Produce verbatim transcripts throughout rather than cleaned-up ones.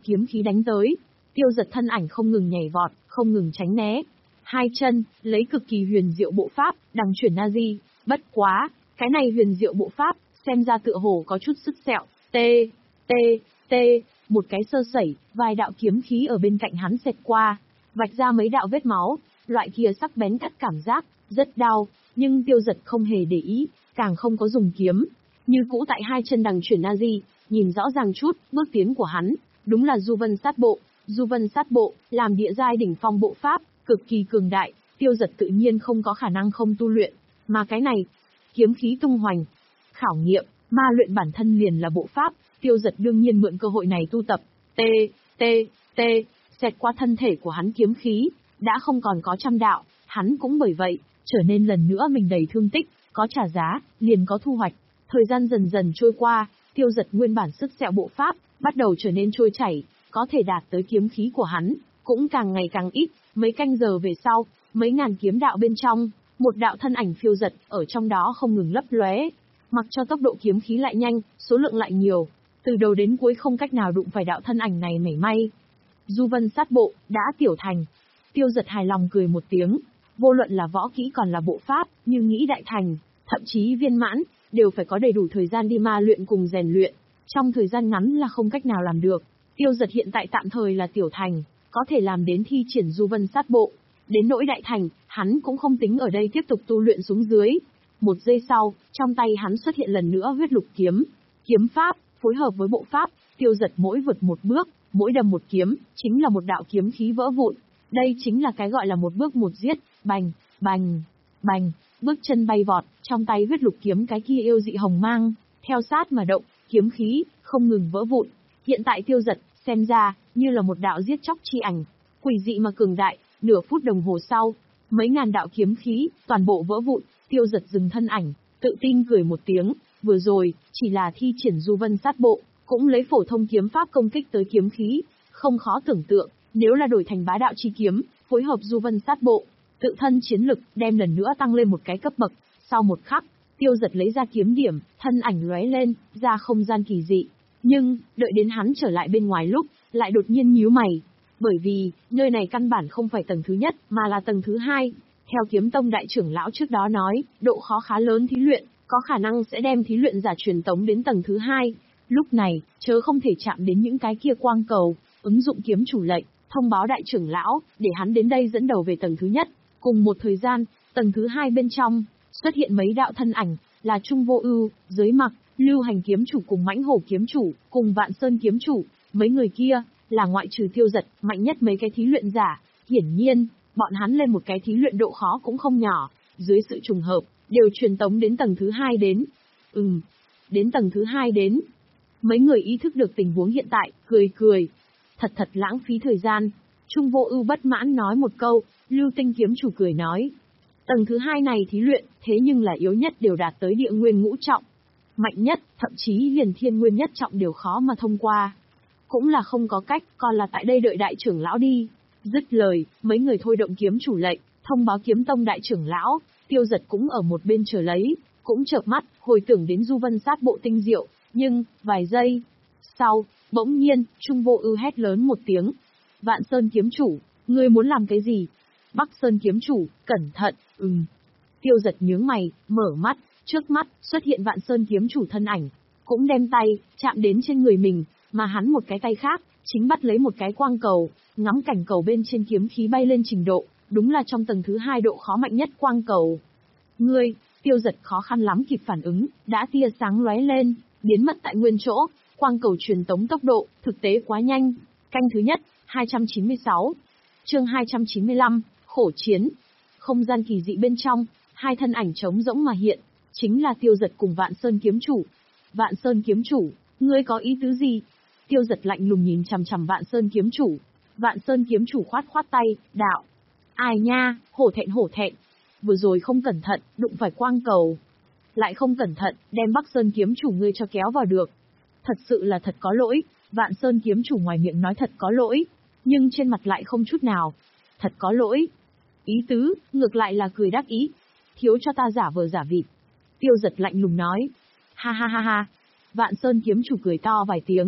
kiếm khí đánh tới. Tiêu Dật thân ảnh không ngừng nhảy vọt, không ngừng tránh né. Hai chân, lấy cực kỳ huyền diệu bộ pháp, đằng chuyển Nazi, bất quá, cái này huyền diệu bộ pháp, xem ra tựa hồ có chút sức sẹo. T, T, T, một cái sơ sẩy, vài đạo kiếm khí ở bên cạnh hắn xẹt qua, vạch ra mấy đạo vết máu, loại kia sắc bén cắt cảm giác, rất đau, nhưng Tiêu Dật không hề để ý, càng không có dùng kiếm. Như cũ tại hai chân đằng chuyển Nazi, nhìn rõ ràng chút, bước tiến của hắn, đúng là Du Vân Sát Bộ. Du Vân Sát Bộ, làm địa giai đỉnh phong bộ pháp, cực kỳ cường đại, Tiêu Dật tự nhiên không có khả năng không tu luyện, mà cái này, kiếm khí tung hoành, khảo nghiệm, ma luyện bản thân liền là bộ pháp, Tiêu Dật đương nhiên mượn cơ hội này tu tập. T, T, T, xẹt qua thân thể của hắn kiếm khí, đã không còn có trăm đạo, hắn cũng bởi vậy, trở nên lần nữa mình đầy thương tích, có trả giá, liền có thu hoạch. Thời gian dần dần trôi qua, Tiêu Dật nguyên bản sức sẹo bộ pháp, bắt đầu trở nên trôi chảy, có thể đạt tới kiếm khí của hắn, cũng càng ngày càng ít, mấy canh giờ về sau, mấy ngàn kiếm đạo bên trong, một đạo thân ảnh phiêu giật, ở trong đó không ngừng lấp lóe. Mặc cho tốc độ kiếm khí lại nhanh, số lượng lại nhiều, từ đầu đến cuối không cách nào đụng phải đạo thân ảnh này mảy may. Du Vân Sát Bộ, đã tiểu thành. Tiêu Dật hài lòng cười một tiếng, vô luận là võ kỹ còn là bộ pháp, như nghĩ đại thành, thậm chí viên mãn, đều phải có đầy đủ thời gian đi ma luyện cùng rèn luyện, trong thời gian ngắn là không cách nào làm được. Tiêu Dật hiện tại tạm thời là tiểu thành, có thể làm đến thi triển Du Vân Sát Bộ. Đến nỗi đại thành, hắn cũng không tính ở đây tiếp tục tu luyện xuống dưới. Một giây sau, trong tay hắn xuất hiện lần nữa huyết lục kiếm. Kiếm pháp, phối hợp với bộ pháp, Tiêu Dật mỗi vượt một bước, mỗi đâm một kiếm, chính là một đạo kiếm khí vỡ vụn. Đây chính là cái gọi là một bước một giết, bành, bành, bành, bước chân bay vọt, trong tay huyết lục kiếm cái kia yêu dị hồng mang, theo sát mà động, kiếm khí, không ngừng vỡ vụn. Hiện tại Tiêu Dật, xem ra, như là một đạo giết chóc chi ảnh, quỷ dị mà cường đại, nửa phút đồng hồ sau, mấy ngàn đạo kiếm khí, toàn bộ vỡ vụn, Tiêu Dật dừng thân ảnh, tự tin cười một tiếng, vừa rồi, chỉ là thi triển Du Vân Sát Bộ, cũng lấy phổ thông kiếm pháp công kích tới kiếm khí, không khó tưởng tượng, nếu là đổi thành bá đạo chi kiếm, phối hợp Du Vân Sát Bộ, tự thân chiến lực, đem lần nữa tăng lên một cái cấp bậc, sau một khắc, Tiêu Dật lấy ra kiếm điểm, thân ảnh lóe lên, ra không gian kỳ dị. Nhưng, đợi đến hắn trở lại bên ngoài lúc, lại đột nhiên nhíu mày. Bởi vì, nơi này căn bản không phải tầng thứ nhất, mà là tầng thứ hai. Theo kiếm tông đại trưởng lão trước đó nói, độ khó khá lớn thí luyện, có khả năng sẽ đem thí luyện giả truyền tống đến tầng thứ hai. Lúc này, chớ không thể chạm đến những cái kia quang cầu, ứng dụng kiếm chủ lệnh, thông báo đại trưởng lão, để hắn đến đây dẫn đầu về tầng thứ nhất. Cùng một thời gian, tầng thứ hai bên trong, xuất hiện mấy đạo thân ảnh, là Trung Vô Ưu, Giới Mặc, Lưu Hành kiếm chủ cùng Mãnh Hổ kiếm chủ, cùng Vạn Sơn kiếm chủ, mấy người kia, là ngoại trừ Tiêu Dật, mạnh nhất mấy cái thí luyện giả. Hiển nhiên, bọn hắn lên một cái thí luyện độ khó cũng không nhỏ, dưới sự trùng hợp, đều truyền tống đến tầng thứ hai đến. Ừm, đến tầng thứ hai đến. Mấy người ý thức được tình huống hiện tại, cười cười. Thật thật lãng phí thời gian. Trung Vô Ưu bất mãn nói một câu, Lưu Tinh kiếm chủ cười nói. Tầng thứ hai này thí luyện, thế nhưng là yếu nhất đều đạt tới địa nguyên ngũ trọng. Mạnh nhất, thậm chí liền thiên nguyên nhất trọng đều khó mà thông qua. Cũng là không có cách, còn là tại đây đợi đại trưởng lão đi. Dứt lời, mấy người thôi động kiếm chủ lệnh, thông báo kiếm tông đại trưởng lão, Tiêu Dật cũng ở một bên chờ lấy, cũng chợp mắt, hồi tưởng đến Du Vân Sát Bộ tinh diệu, nhưng, vài giây sau, bỗng nhiên, Trung Vô Ưu hét lớn một tiếng. Vạn Sơn kiếm chủ, ngươi muốn làm cái gì? Bắc Sơn kiếm chủ, cẩn thận, ừm. Tiêu Dật nhướng mày, mở mắt, trước mắt, xuất hiện Vạn Sơn kiếm chủ thân ảnh, cũng đem tay, chạm đến trên người mình, mà hắn một cái tay khác, chính bắt lấy một cái quang cầu, ngắm cảnh cầu bên trên kiếm khí bay lên trình độ, đúng là trong tầng thứ hai độ khó mạnh nhất quang cầu. Ngươi, Tiêu Dật khó khăn lắm kịp phản ứng, đã tia sáng lóe lên, biến mất tại nguyên chỗ, quang cầu truyền tống tốc độ, thực tế quá nhanh. Canh thứ nhất, hai trăm chín mươi sáu. Chương hai trăm chín mươi lăm, khổ chiến. Không gian kỳ dị bên trong, hai thân ảnh trống rỗng mà hiện, chính là Tiêu Dật cùng Vạn Sơn kiếm chủ. Vạn Sơn kiếm chủ, ngươi có ý tứ gì? Tiêu Dật lạnh lùng nhìn chằm chằm Vạn Sơn kiếm chủ. Vạn Sơn kiếm chủ khoát khoát tay, đạo. Ai nha, hổ thẹn hổ thẹn. Vừa rồi không cẩn thận, đụng phải quang cầu. Lại không cẩn thận, đem Bắc Sơn kiếm chủ ngươi cho kéo vào được. Thật sự là thật có lỗi, Vạn Sơn kiếm chủ ngoài miệng nói thật có lỗi, nhưng trên mặt lại không chút nào. Thật có lỗi. Ý tứ, ngược lại là cười đắc ý. Thiếu cho ta giả vờ giả vịt. Tiêu Dật lạnh lùng nói. Ha ha ha ha. Vạn Sơn kiếm chủ cười to vài tiếng.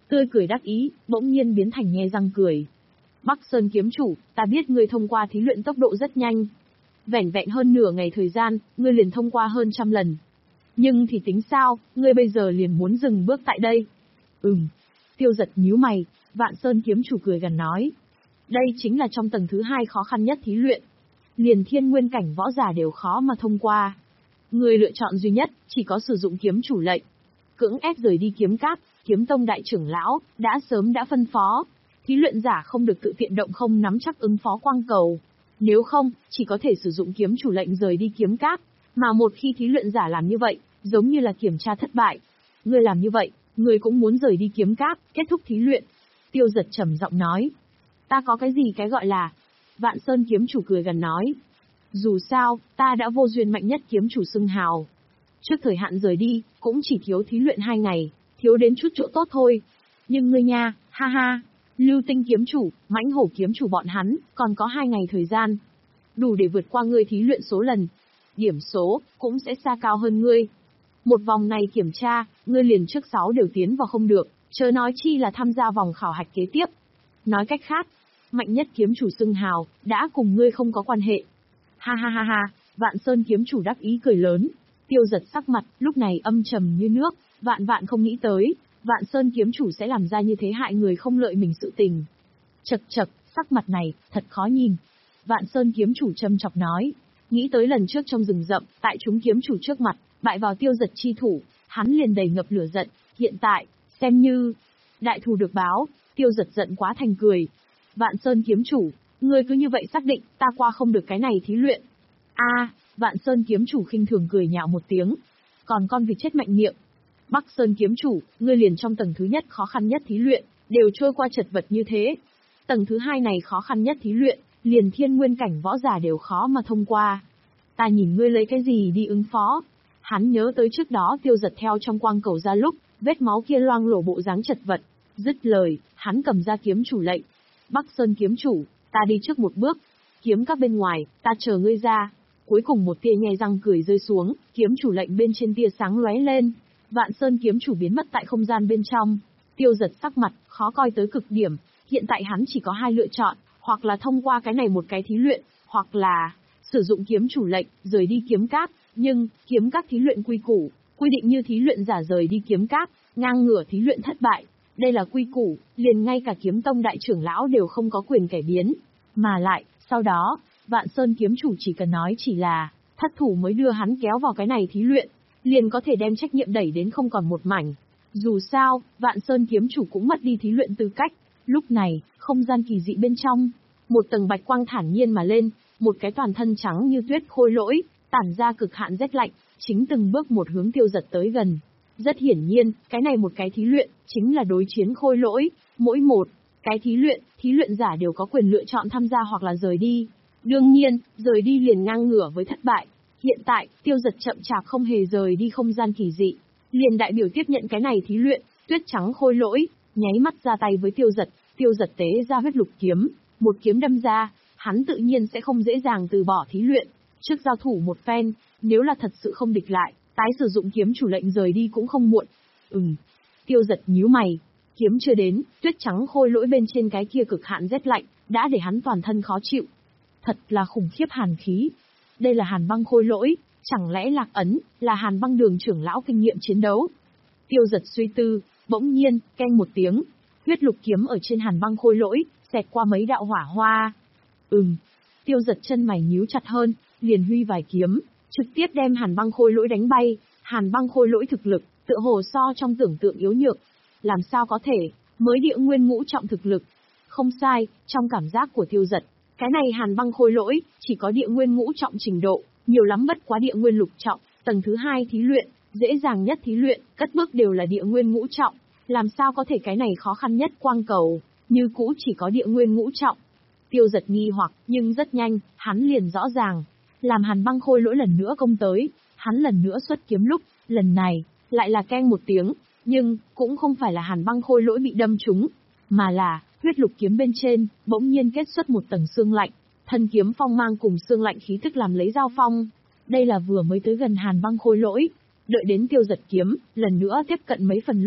Tươi cười đắc ý, bỗng nhiên biến thành nhe răng cười. Bắc Sơn kiếm chủ, ta biết ngươi thông qua thí luyện tốc độ rất nhanh. Vẻn vẹn hơn nửa ngày thời gian, ngươi liền thông qua hơn trăm lần. Nhưng thì tính sao, ngươi bây giờ liền muốn dừng bước tại đây. Ừm. Tiêu Giật nhíu mày, Vạn Sơn kiếm chủ cười gần nói. Đây chính là trong tầng thứ hai khó khăn nhất thí luyện. Liền thiên nguyên cảnh võ giả đều khó mà thông qua. Ngươi lựa chọn duy nhất, chỉ có sử dụng kiếm chủ lệnh. Cưỡng ép rời đi kiếm cát, kiếm tông đại trưởng lão, đã sớm đã phân phó. Thí luyện giả không được tự tiện động không nắm chắc ứng phó quang cầu. Nếu không, chỉ có thể sử dụng kiếm chủ lệnh rời đi kiếm cát. Mà một khi thí luyện giả làm như vậy, giống như là kiểm tra thất bại. Ngươi làm như vậy, ngươi cũng muốn rời đi kiếm cát, kết thúc thí luyện. Tiêu Giật trầm giọng nói. Ta có cái gì cái gọi là... Vạn Sơn kiếm chủ cười gần nói. Dù sao, ta đã vô duyên mạnh nhất kiếm chủ xưng hào. Trước thời hạn rời đi, cũng chỉ thiếu thí luyện hai ngày, thiếu đến chút chỗ tốt thôi. Nhưng ngươi nha, ha ha, Lưu Tinh kiếm chủ, Mãnh Hổ kiếm chủ bọn hắn, còn có hai ngày thời gian. Đủ để vượt qua ngươi thí luyện số lần. Điểm số, cũng sẽ xa cao hơn ngươi. Một vòng này kiểm tra, ngươi liền trước sáu đều tiến vào không được, chớ nói chi là tham gia vòng khảo hạch kế tiếp. Nói cách khác, mạnh nhất kiếm chủ xưng hào, đã cùng ngươi không có quan hệ. Ha ha ha ha, Vạn Sơn kiếm chủ đắc ý cười lớn. Tiêu Giật sắc mặt, lúc này âm trầm như nước, vạn vạn không nghĩ tới, Vạn Sơn kiếm chủ sẽ làm ra như thế hại người không lợi mình sự tình. Chật chật, sắc mặt này, thật khó nhìn. Vạn Sơn kiếm chủ châm chọc nói, nghĩ tới lần trước trong rừng rậm, tại chúng kiếm chủ trước mặt, bại vào Tiêu Giật chi thủ, hắn liền đầy ngập lửa giận, hiện tại, xem như, đại thù được báo. Tiêu Giật giận quá thành cười. Vạn Sơn kiếm chủ, ngươi cứ như vậy xác định, ta qua không được cái này thí luyện. A, Vạn Sơn kiếm chủ khinh thường cười nhạo một tiếng. Còn con vịt chết mạnh miệng. Bắc Sơn kiếm chủ, ngươi liền trong tầng thứ nhất khó khăn nhất thí luyện, đều trôi qua chật vật như thế. Tầng thứ hai này khó khăn nhất thí luyện, liền thiên nguyên cảnh võ giả đều khó mà thông qua. Ta nhìn ngươi lấy cái gì đi ứng phó. Hắn nhớ tới trước đó Tiêu Giật theo trong quang cầu ra lúc, vết máu kia loang lổ bộ dáng chật vật. Dứt lời, hắn cầm ra kiếm chủ lệnh. Bắc Sơn kiếm chủ, ta đi trước một bước. Kiếm các bên ngoài, ta chờ ngươi ra. Cuối cùng một tia nhe răng cười rơi xuống, kiếm chủ lệnh bên trên tia sáng lóe lên. Vạn Sơn kiếm chủ biến mất tại không gian bên trong. Tiêu Giật sắc mặt, khó coi tới cực điểm. Hiện tại hắn chỉ có hai lựa chọn, hoặc là thông qua cái này một cái thí luyện, hoặc là sử dụng kiếm chủ lệnh, rời đi kiếm cát. Nhưng, kiếm các thí luyện quy củ, quy định như thí luyện giả rời đi kiếm cát, ngang ngửa thí luyện thất bại. Đây là quy củ, liền ngay cả kiếm tông đại trưởng lão đều không có quyền cải biến. Mà lại, sau đó, Vạn Sơn kiếm chủ chỉ cần nói chỉ là, thất thủ mới đưa hắn kéo vào cái này thí luyện, liền có thể đem trách nhiệm đẩy đến không còn một mảnh. Dù sao, Vạn Sơn kiếm chủ cũng mất đi thí luyện tư cách. Lúc này, không gian kỳ dị bên trong, một tầng bạch quang thản nhiên mà lên, một cái toàn thân trắng như tuyết khôi lỗi, tản ra cực hạn rét lạnh, chính từng bước một hướng Tiêu Giật tới gần. Rất hiển nhiên, cái này một cái thí luyện, chính là đối chiến khôi lỗi, mỗi một cái thí luyện, thí luyện giả đều có quyền lựa chọn tham gia hoặc là rời đi. Đương nhiên, rời đi liền ngang ngửa với thất bại. Hiện tại, Tiêu Giật chậm chạp không hề rời đi không gian kỳ dị, liền đại biểu tiếp nhận cái này thí luyện, tuyết trắng khôi lỗi, nháy mắt ra tay với Tiêu Giật, Tiêu Giật tế ra huyết lục kiếm, một kiếm đâm ra, hắn tự nhiên sẽ không dễ dàng từ bỏ thí luyện, trước giao thủ một phen, nếu là thật sự không địch lại, tái sử dụng kiếm chủ lệnh rời đi cũng không muộn. Ừm. Tiêu Giật nhíu mày, kiếm chưa đến, tuyết trắng khôi lỗi bên trên cái kia cực hạn rét lạnh, đã để hắn toàn thân khó chịu. Thật là khủng khiếp hàn khí. Đây là Hàn Băng khôi lỗi, chẳng lẽ Lạc Ấn là Hàn Băng đường trưởng lão kinh nghiệm chiến đấu? Tiêu Giật suy tư, bỗng nhiên, keng một tiếng, huyết lục kiếm ở trên Hàn Băng khôi lỗi, xẹt qua mấy đạo hỏa hoa. Ừm. Tiêu Giật chân mày nhíu chặt hơn, liền huy vài kiếm, trực tiếp đem Hàn Băng khôi lỗi đánh bay. Hàn Băng khôi lỗi thực lực, tựa hồ so trong tưởng tượng yếu nhược. Làm sao có thể, mới địa nguyên ngũ trọng thực lực. Không sai, trong cảm giác của Tiêu Giật, cái này Hàn Băng khôi lỗi, chỉ có địa nguyên ngũ trọng trình độ, nhiều lắm bất quá địa nguyên lục trọng, tầng thứ hai thí luyện, dễ dàng nhất thí luyện, cất bước đều là địa nguyên ngũ trọng. Làm sao có thể cái này khó khăn nhất quang cầu, như cũ chỉ có địa nguyên ngũ trọng. Tiêu Giật nghi hoặc, nhưng rất nhanh, hắn liền rõ ràng. Làm Hàn Băng khôi lỗi lần nữa công tới, hắn lần nữa xuất kiếm lúc, lần này, lại là keng một tiếng, nhưng, cũng không phải là Hàn Băng khôi lỗi bị đâm trúng, mà là, huyết lục kiếm bên trên, bỗng nhiên kết xuất một tầng xương lạnh, thân kiếm phong mang cùng xương lạnh khí tức làm lấy giao phong. Đây là vừa mới tới gần Hàn Băng khôi lỗi, đợi đến Tiêu Giật kiếm, lần nữa tiếp cận mấy phần lúc,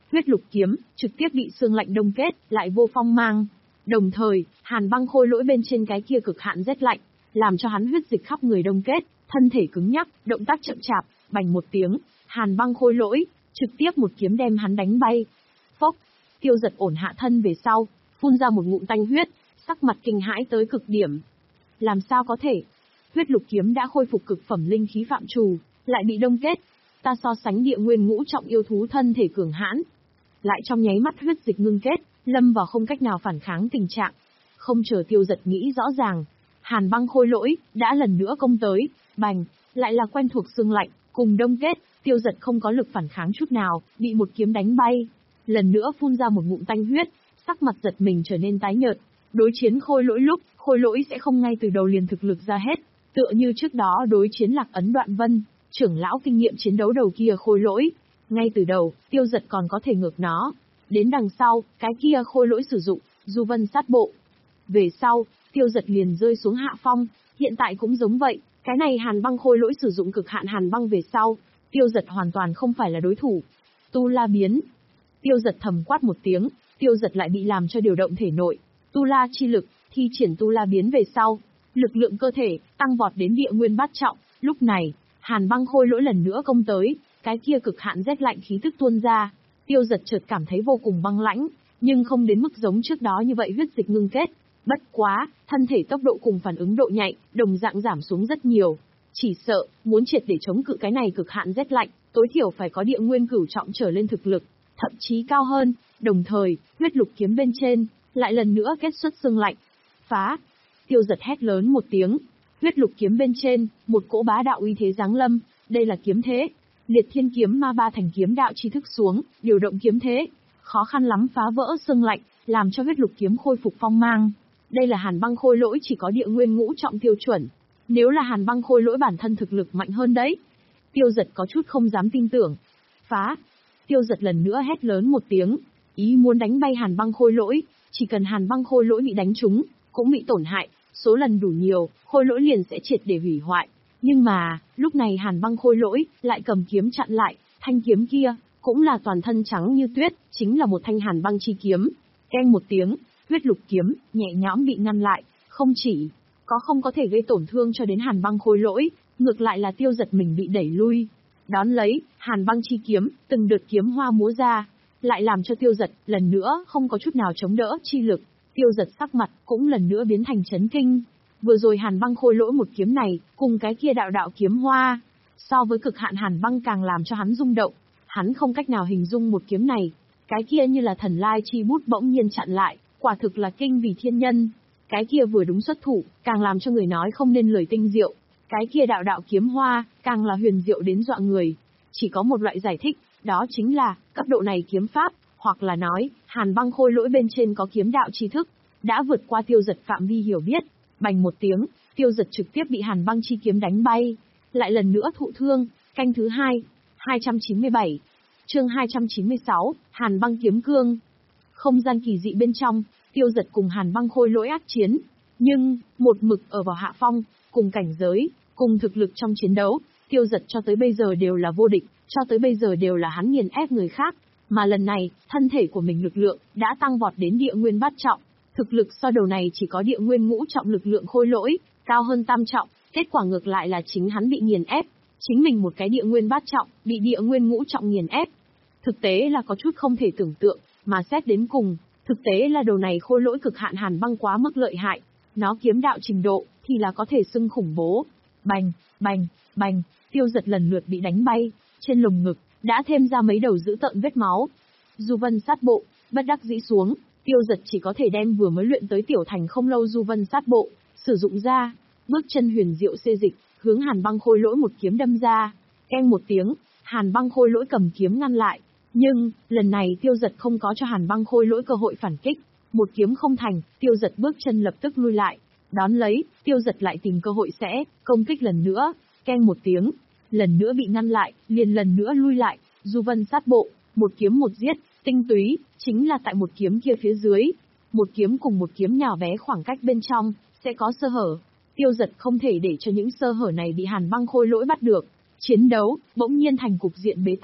huyết lục kiếm trực tiếp bị xương lạnh đông kết, lại vô phong mang. Đồng thời, hàn băng khôi lỗi bên trên cái kia cực hạn rét lạnh, làm cho hắn huyết dịch khắp người đông kết, thân thể cứng nhắc, động tác chậm chạp, bành một tiếng, hàn băng khôi lỗi trực tiếp một kiếm đem hắn đánh bay. Phốc, Tiêu Giật ổn hạ thân về sau, phun ra một ngụm tanh huyết, sắc mặt kinh hãi tới cực điểm. Làm sao có thể? Huyết lục kiếm đã khôi phục cực phẩm linh khí phạm trù, lại bị đông kết. Ta so sánh địa nguyên ngũ trọng yêu thú thân thể cường hãn, lại trong nháy mắt huyết dịch ngưng kết, lâm vào không cách nào phản kháng tình trạng. Không chờ Tiêu Giật nghĩ rõ ràng, hàn băng khôi lỗi đã lần nữa công tới, bành, lại là quen thuộc xương lạnh, cùng đông kết. Tiêu Giật không có lực phản kháng chút nào, bị một kiếm đánh bay. Lần nữa phun ra một ngụm tanh huyết, sắc mặt giật mình trở nên tái nhợt. Đối chiến khôi lỗi lúc, khôi lỗi sẽ không ngay từ đầu liền thực lực ra hết, tựa như trước đó đối chiến Lạc Ấn Đoạn Vân, trưởng lão kinh nghiệm chiến đấu đầu kia khôi lỗi. Ngay từ đầu, Tiêu Giật còn có thể ngược nó. Đến đằng sau, cái kia khôi lỗi sử dụng, Du Vân sát bộ. Về sau, Tiêu Giật liền rơi xuống hạ phong, hiện tại cũng giống vậy, cái này hàn băng khôi lỗi sử dụng cực hạn hàn băng về sau, Tiêu Giật hoàn toàn không phải là đối thủ. Tu La biến. Tiêu Giật thầm quát một tiếng, Tiêu Giật lại bị làm cho điều động thể nội. Tu La chi lực, thi triển Tu La biến về sau, lực lượng cơ thể tăng vọt đến địa nguyên bát trọng. Lúc này, hàn băng khôi lỗi lần nữa công tới, cái kia cực hạn rét lạnh khí tức tuôn ra. Tiêu Giật chợt cảm thấy vô cùng băng lãnh, nhưng không đến mức giống trước đó như vậy huyết dịch ngưng kết. Bất quá, thân thể tốc độ cùng phản ứng độ nhạy, đồng dạng giảm xuống rất nhiều. Chỉ sợ, muốn triệt để chống cự cái này cực hạn rét lạnh, tối thiểu phải có địa nguyên cửu trọng trở lên thực lực, thậm chí cao hơn. Đồng thời, huyết lục kiếm bên trên, lại lần nữa kết xuất xương lạnh. Phá! Tiêu Giật hét lớn một tiếng. Huyết lục kiếm bên trên, một cỗ bá đạo uy thế giáng lâm, đây là kiếm thế. Liệt thiên kiếm ma ba thành kiếm đạo chi thức xuống, điều động kiếm thế, khó khăn lắm phá vỡ xương lạnh, làm cho huyết lục kiếm khôi phục phong mang. Đây là hàn băng khôi lỗi chỉ có địa nguyên ngũ trọng tiêu chuẩn. Nếu là hàn băng khôi lỗi bản thân thực lực mạnh hơn đấy. Tiêu Giật có chút không dám tin tưởng. Phá! Tiêu Giật lần nữa hét lớn một tiếng, ý muốn đánh bay hàn băng khôi lỗi, chỉ cần hàn băng khôi lỗi bị đánh trúng, cũng bị tổn hại, số lần đủ nhiều, khôi lỗi liền sẽ triệt để hủy hoại. Nhưng mà, lúc này hàn băng khôi lỗi lại cầm kiếm chặn lại, thanh kiếm kia cũng là toàn thân trắng như tuyết, chính là một thanh hàn băng chi kiếm. Keng một tiếng, huyết lục kiếm nhẹ nhõm bị ngăn lại, không chỉ có không có thể gây tổn thương cho đến hàn băng khôi lỗi, ngược lại là Tiêu Giật mình bị đẩy lui. Đón lấy, hàn băng chi kiếm, từng đợt kiếm hoa múa ra, lại làm cho Tiêu Giật lần nữa không có chút nào chống đỡ chi lực. Tiêu Giật sắc mặt cũng lần nữa biến thành chấn kinh. Vừa rồi hàn băng khôi lỗi một kiếm này, cùng cái kia đạo đạo kiếm hoa, so với cực hạn hàn băng càng làm cho hắn rung động. Hắn không cách nào hình dung một kiếm này, cái kia như là thần lai chi bút bỗng nhiên chặn lại, quả thực là kinh vì thiên nhân. Cái kia vừa đúng xuất thủ, càng làm cho người nói không nên lời tinh diệu. Cái kia đạo đạo kiếm hoa, càng là huyền diệu đến dọa người. Chỉ có một loại giải thích, đó chính là, cấp độ này kiếm pháp, hoặc là nói, hàn băng khôi lỗi bên trên có kiếm đạo tri thức, đã vượt qua Tiêu Giật phạm vi hiểu biết. Bành một tiếng, Tiêu Giật trực tiếp bị hàn băng chi kiếm đánh bay, lại lần nữa thụ thương. Canh thứ hai, hai trăm chín mươi bảy, chương hai trăm chín mươi sáu, hàn băng kiếm cương. Không gian kỳ dị bên trong, Tiêu Giật cùng hàn băng khôi lỗi ác chiến, nhưng một mực ở vào hạ phong, cùng cảnh giới, cùng thực lực trong chiến đấu, Tiêu Giật cho tới bây giờ đều là vô địch, cho tới bây giờ đều là hắn nghiền ép người khác, mà lần này, thân thể của mình lực lượng đã tăng vọt đến địa nguyên bát trọng. Thực lực so đầu này chỉ có địa nguyên ngũ trọng lực lượng khôi lỗi, cao hơn tam trọng, kết quả ngược lại là chính hắn bị nghiền ép, chính mình một cái địa nguyên bát trọng, bị địa nguyên ngũ trọng nghiền ép. Thực tế là có chút không thể tưởng tượng, mà xét đến cùng, thực tế là đầu này khôi lỗi cực hạn hàn băng quá mức lợi hại, nó kiếm đạo trình độ, thì là có thể xưng khủng bố. Bành, bành, bành, Tiêu Giật lần lượt bị đánh bay, trên lồng ngực, đã thêm ra mấy đầu dữ tợn vết máu. Du Vân sát bộ, bất đắc dĩ xuống. Tiêu Giật chỉ có thể đem vừa mới luyện tới tiểu thành không lâu Du Vân sát bộ, sử dụng ra, bước chân huyền diệu xê dịch, hướng hàn băng khôi lỗi một kiếm đâm ra. Keng một tiếng, hàn băng khôi lỗi cầm kiếm ngăn lại. Nhưng, lần này Tiêu Giật không có cho hàn băng khôi lỗi cơ hội phản kích. Một kiếm không thành, Tiêu Giật bước chân lập tức lui lại. Đón lấy, Tiêu Giật lại tìm cơ hội sẽ, công kích lần nữa. Keng một tiếng, lần nữa bị ngăn lại, liền lần nữa lui lại. Du Vân sát bộ, một kiếm một giết. Tinh túy, chính là tại một kiếm kia phía dưới. Một kiếm cùng một kiếm nhỏ bé khoảng cách bên trong, sẽ có sơ hở. Tiêu Giật không thể để cho những sơ hở này bị hàn băng khôi lỗi bắt được. Chiến đấu, bỗng nhiên thành cục diện bế tắc.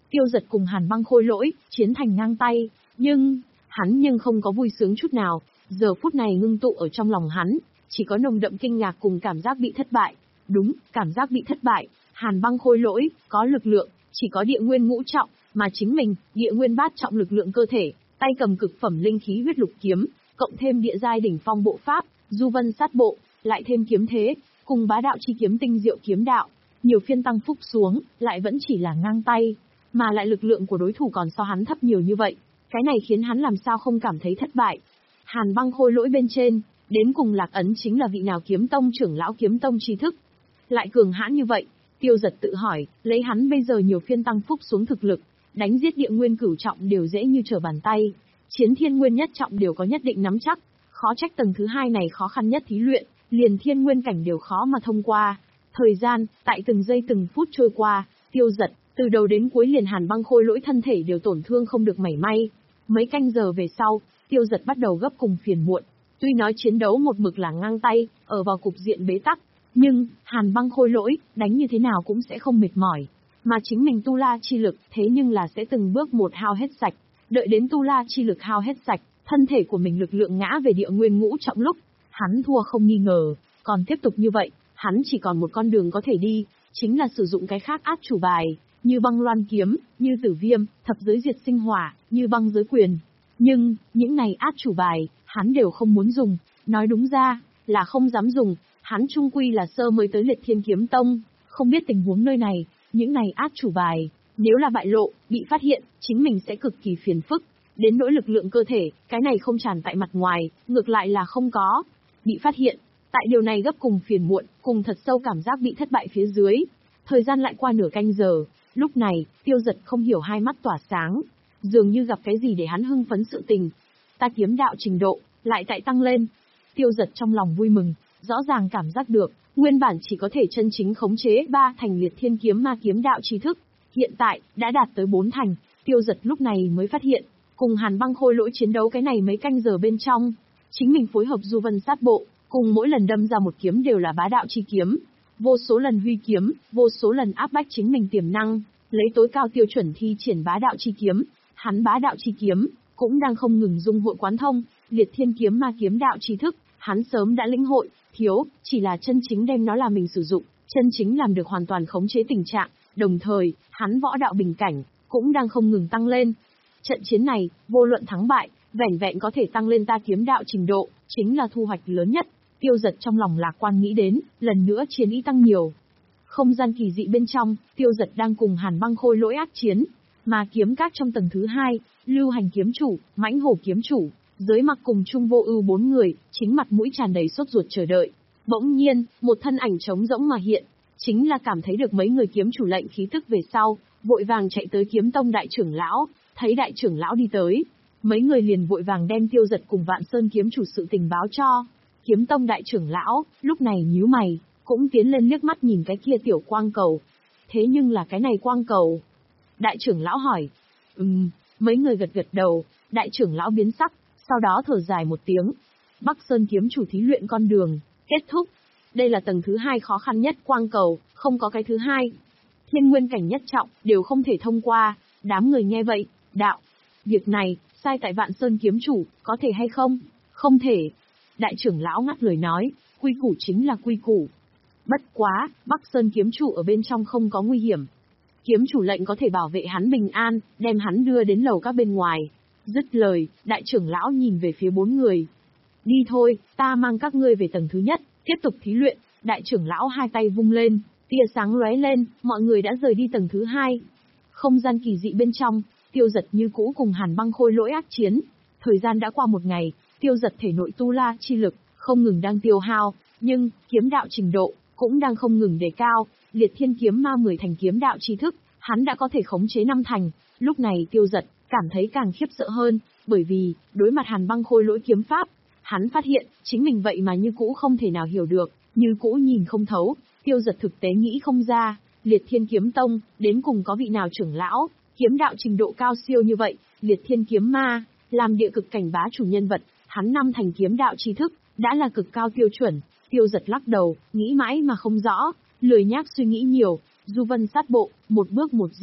Tiêu Dật cùng Hàn Băng Khôi Lỗi, chiến thành ngang tay, nhưng, hắn nhưng không có vui sướng chút nào, giờ phút này ngưng tụ ở trong lòng hắn, chỉ có nồng đậm kinh ngạc cùng cảm giác bị thất bại. Đúng, cảm giác bị thất bại, Hàn Băng Khôi Lỗi, có lực lượng, chỉ có địa nguyên ngũ trọng, mà chính mình, địa nguyên bát trọng lực lượng cơ thể, tay cầm cực phẩm linh khí huyết lục kiếm, cộng thêm địa giai đỉnh phong bộ pháp, du vân sát bộ, lại thêm kiếm thế, cùng bá đạo chi kiếm tinh diệu kiếm đạo, nhiều phiên tăng phúc xuống, lại vẫn chỉ là ngang tay, mà lại lực lượng của đối thủ còn so hắn thấp nhiều như vậy, cái này khiến hắn làm sao không cảm thấy thất bại. Hàn Băng Khôi Lỗi bên trên, đến cùng Lạc Ấn chính là vị nào kiếm tông trưởng lão kiếm tông tri thức, lại cường hãn như vậy. Tiêu Dật tự hỏi, lấy hắn bây giờ nhiều phiên tăng phúc xuống thực lực, đánh giết địa nguyên cửu trọng đều dễ như trở bàn tay, chiến thiên nguyên nhất trọng đều có nhất định nắm chắc, khó trách tầng thứ hai này khó khăn nhất thí luyện, liền thiên nguyên cảnh đều khó mà thông qua. Thời gian, tại từng giây từng phút trôi qua, Tiêu Dật, từ đầu đến cuối liền Hàn Băng Khôi Lỗi thân thể đều tổn thương không được mảy may. Mấy canh giờ về sau, Tiêu Dật bắt đầu gấp cùng phiền muộn, tuy nói chiến đấu một mực là ngang tay, ở vào cục diện bế tắc, nhưng, Hàn Băng Khôi Lỗi, đánh như thế nào cũng sẽ không mệt mỏi. Mà chính mình tu la chi lực, thế nhưng là sẽ từng bước một hao hết sạch. Đợi đến tu la chi lực hao hết sạch, thân thể của mình lực lượng ngã về địa nguyên ngũ trọng lúc, hắn thua không nghi ngờ. Còn tiếp tục như vậy, hắn chỉ còn một con đường có thể đi, chính là sử dụng cái khác át chủ bài, như băng loan kiếm, như tử viêm, thập giới diệt sinh hỏa, như băng giới quyền. Nhưng, những này át chủ bài, hắn đều không muốn dùng, nói đúng ra, là không dám dùng. Hắn trung quy là sơ mới tới Liệt Thiên Kiếm Tông, không biết tình huống nơi này, những này át chủ bài, nếu là bại lộ, bị phát hiện, chính mình sẽ cực kỳ phiền phức. Đến nỗi lực lượng cơ thể, cái này không tràn tại mặt ngoài, ngược lại là không có. Bị phát hiện, tại điều này gấp cùng phiền muộn, cùng thật sâu cảm giác bị thất bại phía dưới. Thời gian lại qua nửa canh giờ, lúc này, Tiêu Dật không hiểu hai mắt tỏa sáng, dường như gặp cái gì để hắn hưng phấn sự tình. Ta kiếm đạo trình độ, lại tại tăng lên. Tiêu Dật trong lòng vui mừng. Rõ ràng cảm giác được, nguyên bản chỉ có thể chân chính khống chế ba thành Liệt Thiên Kiếm Ma kiếm đạo trí thức, hiện tại đã đạt tới bốn thành. Tiêu Dật lúc này mới phát hiện, cùng Hàn Băng Khôi Lỗi chiến đấu cái này mấy canh giờ bên trong, chính mình phối hợp du vân sát bộ, cùng mỗi lần đâm ra một kiếm đều là bá đạo chi kiếm, vô số lần huy kiếm, vô số lần áp bách chính mình tiềm năng, lấy tối cao tiêu chuẩn thi triển bá đạo chi kiếm. Hắn bá đạo chi kiếm cũng đang không ngừng dung hội quán thông Liệt Thiên Kiếm Ma kiếm đạo trí thức, hắn sớm đã lĩnh hội. Thiếu, chỉ là chân chính đem nó là mình sử dụng, chân chính làm được hoàn toàn khống chế tình trạng, đồng thời, hắn võ đạo bình cảnh, cũng đang không ngừng tăng lên. Trận chiến này, vô luận thắng bại, vẻn vẹn có thể tăng lên ta kiếm đạo trình độ, chính là thu hoạch lớn nhất. Tiêu Dật trong lòng lạc quan nghĩ đến, lần nữa chiến ý tăng nhiều. Không gian kỳ dị bên trong, Tiêu Dật đang cùng Hàn Băng Khôi Lỗi ác chiến, mà kiếm các trong tầng thứ hai, Lưu Hành kiếm chủ, Mãnh Hổ kiếm chủ, Giới Mặc cùng Trung Vô Ưu bốn người, chính mặt mũi tràn đầy sốt ruột chờ đợi. Bỗng nhiên, một thân ảnh trống rỗng mà hiện, chính là cảm thấy được mấy người kiếm chủ lệnh khí tức về sau, vội vàng chạy tới Kiếm Tông đại trưởng lão, thấy đại trưởng lão đi tới, mấy người liền vội vàng đem Tiêu Dật cùng Vạn Sơn kiếm chủ sự tình báo cho. Kiếm Tông đại trưởng lão, lúc này nhíu mày, cũng tiến lên liếc mắt nhìn cái kia tiểu quang cầu. Thế nhưng là cái này quang cầu. Đại trưởng lão hỏi. Ừm, mấy người gật gật đầu, đại trưởng lão biến sắc, sau đó thở dài một tiếng. Bắc Sơn kiếm chủ thí luyện con đường, kết thúc. Đây là tầng thứ hai khó khăn nhất quang cầu, không có cái thứ hai. Thiên nguyên cảnh nhất trọng, đều không thể thông qua. Đám người nghe vậy, đạo. Việc này, sai tại Vạn Sơn kiếm chủ, có thể hay không? Không thể. Đại trưởng lão ngắt lời nói, quy củ chính là quy củ. Bất quá, Bắc Sơn kiếm chủ ở bên trong không có nguy hiểm. Kiếm chủ lệnh có thể bảo vệ hắn bình an, đem hắn đưa đến lầu các bên ngoài. Dứt lời, đại trưởng lão nhìn về phía bốn người. Đi thôi, ta mang các ngươi về tầng thứ nhất, tiếp tục thí luyện. Đại trưởng lão hai tay vung lên, tia sáng lóe lên, mọi người đã rời đi tầng thứ hai. Không gian kỳ dị bên trong, Tiêu Dật như cũ cùng Hàn Băng Khôi Lỗi ác chiến. Thời gian đã qua một ngày, Tiêu Dật thể nội tu la chi lực, không ngừng đang tiêu hao, nhưng, kiếm đạo trình độ, cũng đang không ngừng đề cao. Liệt Thiên Kiếm Ma mười thành kiếm đạo tri thức, hắn đã có thể khống chế năm thành. Lúc này Tiêu Dật cảm thấy càng khiếp sợ hơn, bởi vì, đối mặt Hàn Băng Khôi Lỗi kiếm pháp, hắn phát hiện, chính mình vậy mà như cũ không thể nào hiểu được, như cũ nhìn không thấu. Tiêu Dật thực tế nghĩ không ra, Liệt Thiên Kiếm Tông, đến cùng có vị nào trưởng lão, kiếm đạo trình độ cao siêu như vậy. Liệt Thiên Kiếm Ma, làm địa cực cảnh bá chủ nhân vật, hắn năm thành kiếm đạo tri thức, đã là cực cao tiêu chuẩn. Tiêu Dật lắc đầu, nghĩ mãi mà không rõ, lười nhác suy nghĩ nhiều, du vân sát bộ, một bước một giết.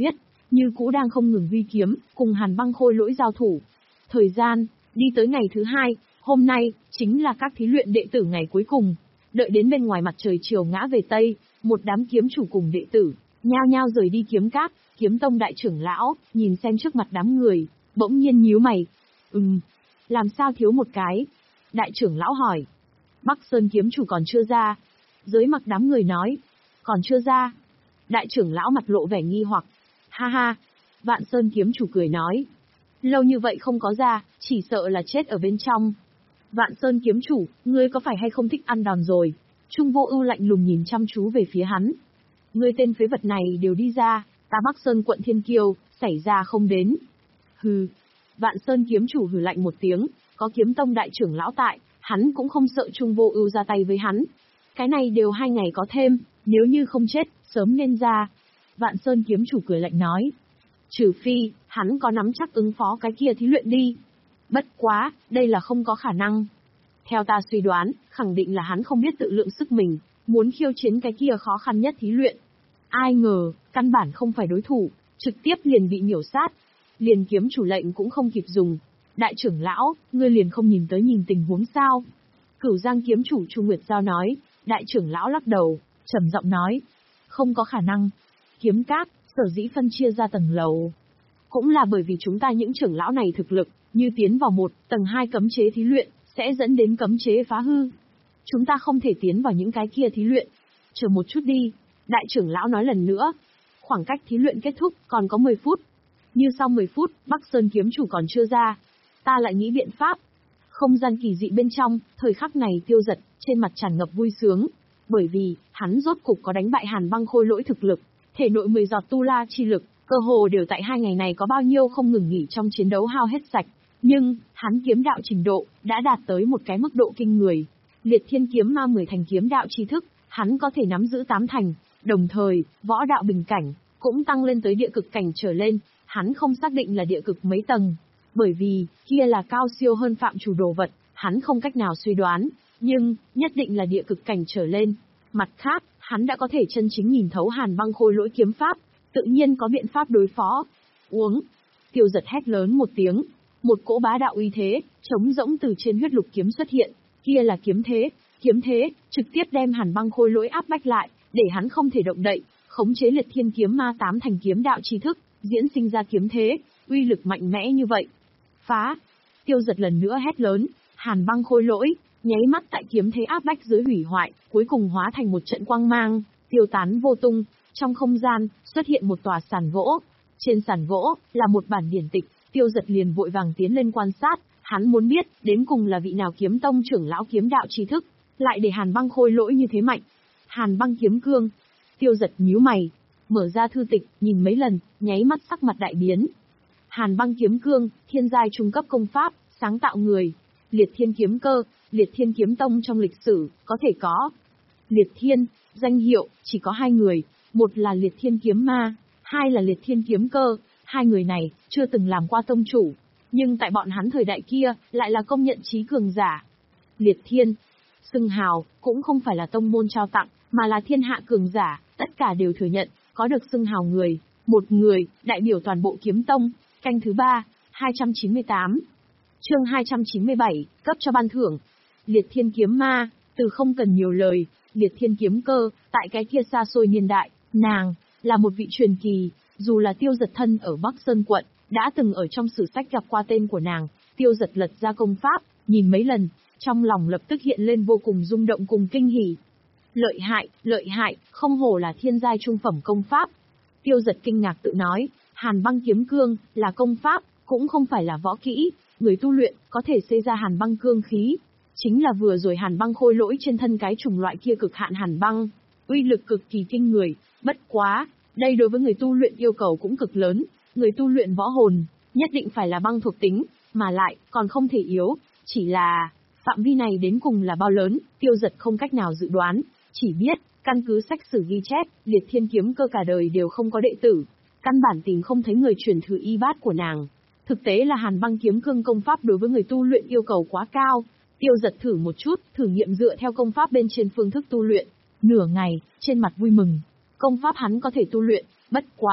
như cũ đang không ngừng huy kiếm, cùng Hàn Băng Khôi Lỗi giao thủ. Thời gian, đi tới ngày thứ hai, hôm nay, chính là các thí luyện đệ tử ngày cuối cùng. Đợi đến bên ngoài mặt trời chiều ngã về Tây, một đám kiếm chủ cùng đệ tử, nhao nhao rời đi kiếm cát, kiếm tông đại trưởng lão, nhìn xem trước mặt đám người, bỗng nhiên nhíu mày. Ừm, làm sao thiếu một cái? Đại trưởng lão hỏi. Bắc Sơn kiếm chủ còn chưa ra. Dưới mặt đám người nói, còn chưa ra. Đại trưởng lão mặt lộ vẻ nghi hoặc. Ha ha, Vạn Sơn kiếm chủ cười nói. Lâu như vậy không có ra, chỉ sợ là chết ở bên trong. Vạn Sơn kiếm chủ, ngươi có phải hay không thích ăn đòn rồi? Trung Vô Ưu lạnh lùng nhìn chăm chú về phía hắn. Ngươi tên phế vật này đều đi ra, ta Bắc Sơn quận Thiên Kiêu, xảy ra không đến. Hừ. Vạn Sơn kiếm chủ hừ lạnh một tiếng, có kiếm tông đại trưởng lão tại, hắn cũng không sợ Trung Vô Ưu ra tay với hắn. Cái này đều hai ngày có thêm, nếu như không chết, sớm nên ra. Vạn Sơn kiếm chủ cười lạnh nói. Trừ phi, hắn có nắm chắc ứng phó cái kia thí luyện đi. Bất quá, đây là không có khả năng. Theo ta suy đoán, khẳng định là hắn không biết tự lượng sức mình, muốn khiêu chiến cái kia khó khăn nhất thí luyện. Ai ngờ, căn bản không phải đối thủ, trực tiếp liền bị miểu sát. Liền kiếm chủ lệnh cũng không kịp dùng. Đại trưởng lão, ngươi liền không nhìn tới nhìn tình huống sao? Cửu Giang kiếm chủ Chu Nguyệt Giao nói. Đại trưởng lão lắc đầu, trầm giọng nói. Không có khả năng. Kiếm cát, sở dĩ phân chia ra tầng lầu. Cũng là bởi vì chúng ta những trưởng lão này thực lực, như tiến vào một, tầng hai cấm chế thí luyện, sẽ dẫn đến cấm chế phá hư. Chúng ta không thể tiến vào những cái kia thí luyện. Chờ một chút đi. Đại trưởng lão nói lần nữa. Khoảng cách thí luyện kết thúc còn có mười phút. Như sau mười phút, Bắc Sơn kiếm chủ còn chưa ra. Ta lại nghĩ biện pháp. Không gian kỳ dị bên trong, thời khắc này Tiêu Dật, trên mặt tràn ngập vui sướng. Bởi vì, hắn rốt cục có đánh bại Hàn Băng Khôi Lỗi thực lực. Thể nội mười giọt tu la chi lực, cơ hồ đều tại hai ngày này có bao nhiêu không ngừng nghỉ trong chiến đấu hao hết sạch. Nhưng, hắn kiếm đạo trình độ, đã đạt tới một cái mức độ kinh người. Liệt Thiên kiếm ma mười thành kiếm đạo tri thức, hắn có thể nắm giữ tám thành. Đồng thời, võ đạo bình cảnh, cũng tăng lên tới địa cực cảnh trở lên. Hắn không xác định là địa cực mấy tầng. Bởi vì, kia là cao siêu hơn phạm chủ đồ vật, hắn không cách nào suy đoán. Nhưng, nhất định là địa cực cảnh trở lên. Mặt khác, hắn đã có thể chân chính nhìn thấu Hàn Băng Khôi Lỗi kiếm pháp, tự nhiên có biện pháp đối phó. Uống. Tiêu Dật hét lớn một tiếng. Một cỗ bá đạo uy thế, trống rỗng từ trên huyết lục kiếm xuất hiện. Kia là kiếm thế. Kiếm thế, trực tiếp đem Hàn Băng Khôi Lỗi áp bách lại, để hắn không thể động đậy. Khống chế Liệt Thiên kiếm ma tám thành kiếm đạo tri thức, diễn sinh ra kiếm thế, uy lực mạnh mẽ như vậy. Phá. Tiêu Dật lần nữa hét lớn. Hàn Băng Khôi Lỗi, nháy mắt tại kiếm thế áp bách dưới hủy hoại, cuối cùng hóa thành một trận quang mang, tiêu tán vô tung. Trong không gian, xuất hiện một tòa sàn gỗ. Trên sàn gỗ, là một bản điển tịch. Tiêu Dật liền vội vàng tiến lên quan sát, hắn muốn biết, đến cùng là vị nào kiếm tông trưởng lão kiếm đạo tri thức, lại để Hàn Băng Khôi Lỗi như thế mạnh. Hàn Băng kiếm cương. Tiêu Dật nhíu mày, mở ra thư tịch, nhìn mấy lần, nháy mắt sắc mặt đại biến. Hàn Băng kiếm cương, thiên giai trung cấp công pháp, sáng tạo người. Liệt Thiên kiếm cơ, Liệt Thiên kiếm tông trong lịch sử, có thể có. Liệt Thiên, danh hiệu, chỉ có hai người, một là Liệt Thiên kiếm ma, hai là Liệt Thiên kiếm cơ. Hai người này, chưa từng làm qua tông chủ, nhưng tại bọn hắn thời đại kia, lại là công nhận trí cường giả. Liệt Thiên, xưng hào, cũng không phải là tông môn trao tặng, mà là thiên hạ cường giả, tất cả đều thừa nhận, có được xưng hào người, một người, đại biểu toàn bộ kiếm tông. Canh thứ ba, hai trăm chín mươi tám. Chương hai trăm chín mươi bảy, cấp cho ban thưởng. Liệt Thiên kiếm ma, từ không cần nhiều lời. Liệt Thiên kiếm cơ, tại cái kia xa xôi niên đại, nàng là một vị truyền kỳ. Dù là Tiêu Dật thân ở Bắc Sơn quận, đã từng ở trong sử sách gặp qua tên của nàng. Tiêu Dật lật ra công pháp, nhìn mấy lần, trong lòng lập tức hiện lên vô cùng rung động cùng kinh hỉ. Lợi hại, lợi hại, không hổ là thiên giai trung phẩm công pháp. Tiêu Dật kinh ngạc tự nói, Hàn Băng kiếm cương, là công pháp, cũng không phải là võ kỹ. Người tu luyện, có thể xây ra Hàn Băng cương khí. Chính là vừa rồi Hàn Băng Khôi Lỗi trên thân cái chủng loại kia cực hạn Hàn Băng. Uy lực cực kỳ kinh người, bất quá. Đây đối với người tu luyện yêu cầu cũng cực lớn, người tu luyện võ hồn, nhất định phải là băng thuộc tính, mà lại, còn không thể yếu, chỉ là, phạm vi này đến cùng là bao lớn, Tiêu Dật không cách nào dự đoán, chỉ biết, căn cứ sách sử ghi chép, Liệt Thiên kiếm cơ cả đời đều không có đệ tử, căn bản tìm không thấy người truyền thụ y bát của nàng. Thực tế là Hàn Băng kiếm cương công pháp đối với người tu luyện yêu cầu quá cao, Tiêu Dật thử một chút, thử nghiệm dựa theo công pháp bên trên phương thức tu luyện, nửa ngày, trên mặt vui mừng. Công pháp hắn có thể tu luyện, bất quá,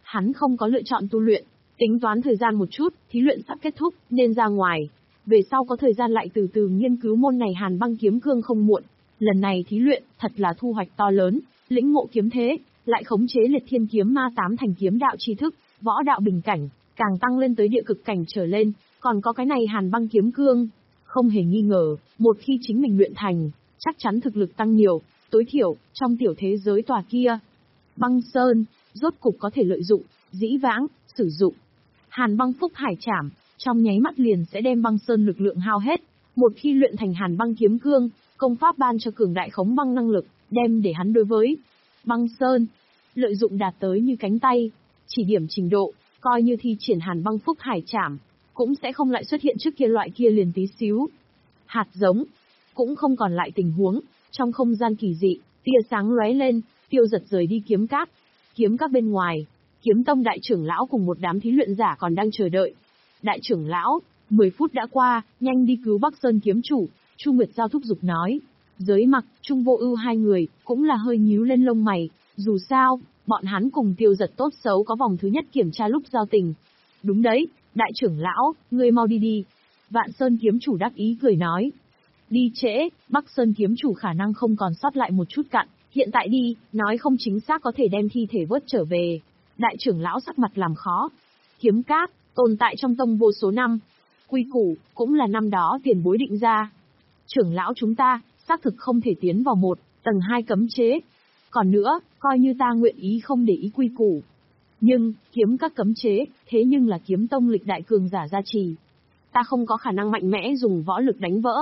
Hắn không có lựa chọn tu luyện, tính toán thời gian một chút, thí luyện sắp kết thúc, nên ra ngoài. Về sau có thời gian lại từ từ nghiên cứu môn này Hàn Băng Kiếm Cương không muộn. Lần này thí luyện, thật là thu hoạch to lớn, lĩnh ngộ kiếm thế, lại khống chế Liệt Thiên Kiếm Ma tám thành kiếm đạo tri thức, võ đạo bình cảnh, càng tăng lên tới địa cực cảnh trở lên, còn có cái này Hàn Băng Kiếm Cương. Không hề nghi ngờ, một khi chính mình luyện thành, chắc chắn thực lực tăng nhiều, tối thiểu, trong tiểu thế giới tòa kia. Băng Sơn, rốt cục có thể lợi dụng, dĩ vãng, sử dụng. Hàn Băng Phúc Hải Trảm, trong nháy mắt liền sẽ đem Băng Sơn lực lượng hao hết. Một khi luyện thành Hàn Băng Kiếm Cương, công pháp ban cho cường đại khống băng năng lực, đem để hắn đối với Băng Sơn, lợi dụng đạt tới như cánh tay, chỉ điểm trình độ, coi như thi triển Hàn Băng Phúc Hải Trảm, cũng sẽ không lại xuất hiện trước kia loại kia liền tí xíu. Hạt giống, cũng không còn lại tình huống, trong không gian kỳ dị, tia sáng lóe lên, Tiêu Giật rời đi kiếm các. Kiếm các bên ngoài, Kiếm Tông đại trưởng lão cùng một đám thí luyện giả còn đang chờ đợi. Đại trưởng lão, mười phút đã qua, nhanh đi cứu Bắc Sơn kiếm chủ, Chu Nguyệt Giao thúc giục nói. Giới Mặc, Trung Vô Ưu hai người, cũng là hơi nhíu lên lông mày, dù sao, bọn hắn cùng Tiêu Giật tốt xấu có vòng thứ nhất kiểm tra lúc giao tình. Đúng đấy, đại trưởng lão, ngươi mau đi đi. Vạn Sơn kiếm chủ đắc ý cười nói. Đi trễ, Bắc Sơn kiếm chủ khả năng không còn sót lại một chút cặn, hiện tại đi, nói không chính xác có thể đem thi thể vớt trở về. Đại trưởng lão sắc mặt làm khó. Kiếm các, tồn tại trong tông vô số năm. Quy củ, cũng là năm đó tiền bối định ra. Trưởng lão chúng ta, xác thực không thể tiến vào một, tầng hai cấm chế. Còn nữa, coi như ta nguyện ý không để ý quy củ. Nhưng, kiếm các cấm chế, thế nhưng là kiếm tông lịch đại cường giả gia trì. Ta không có khả năng mạnh mẽ dùng võ lực đánh vỡ.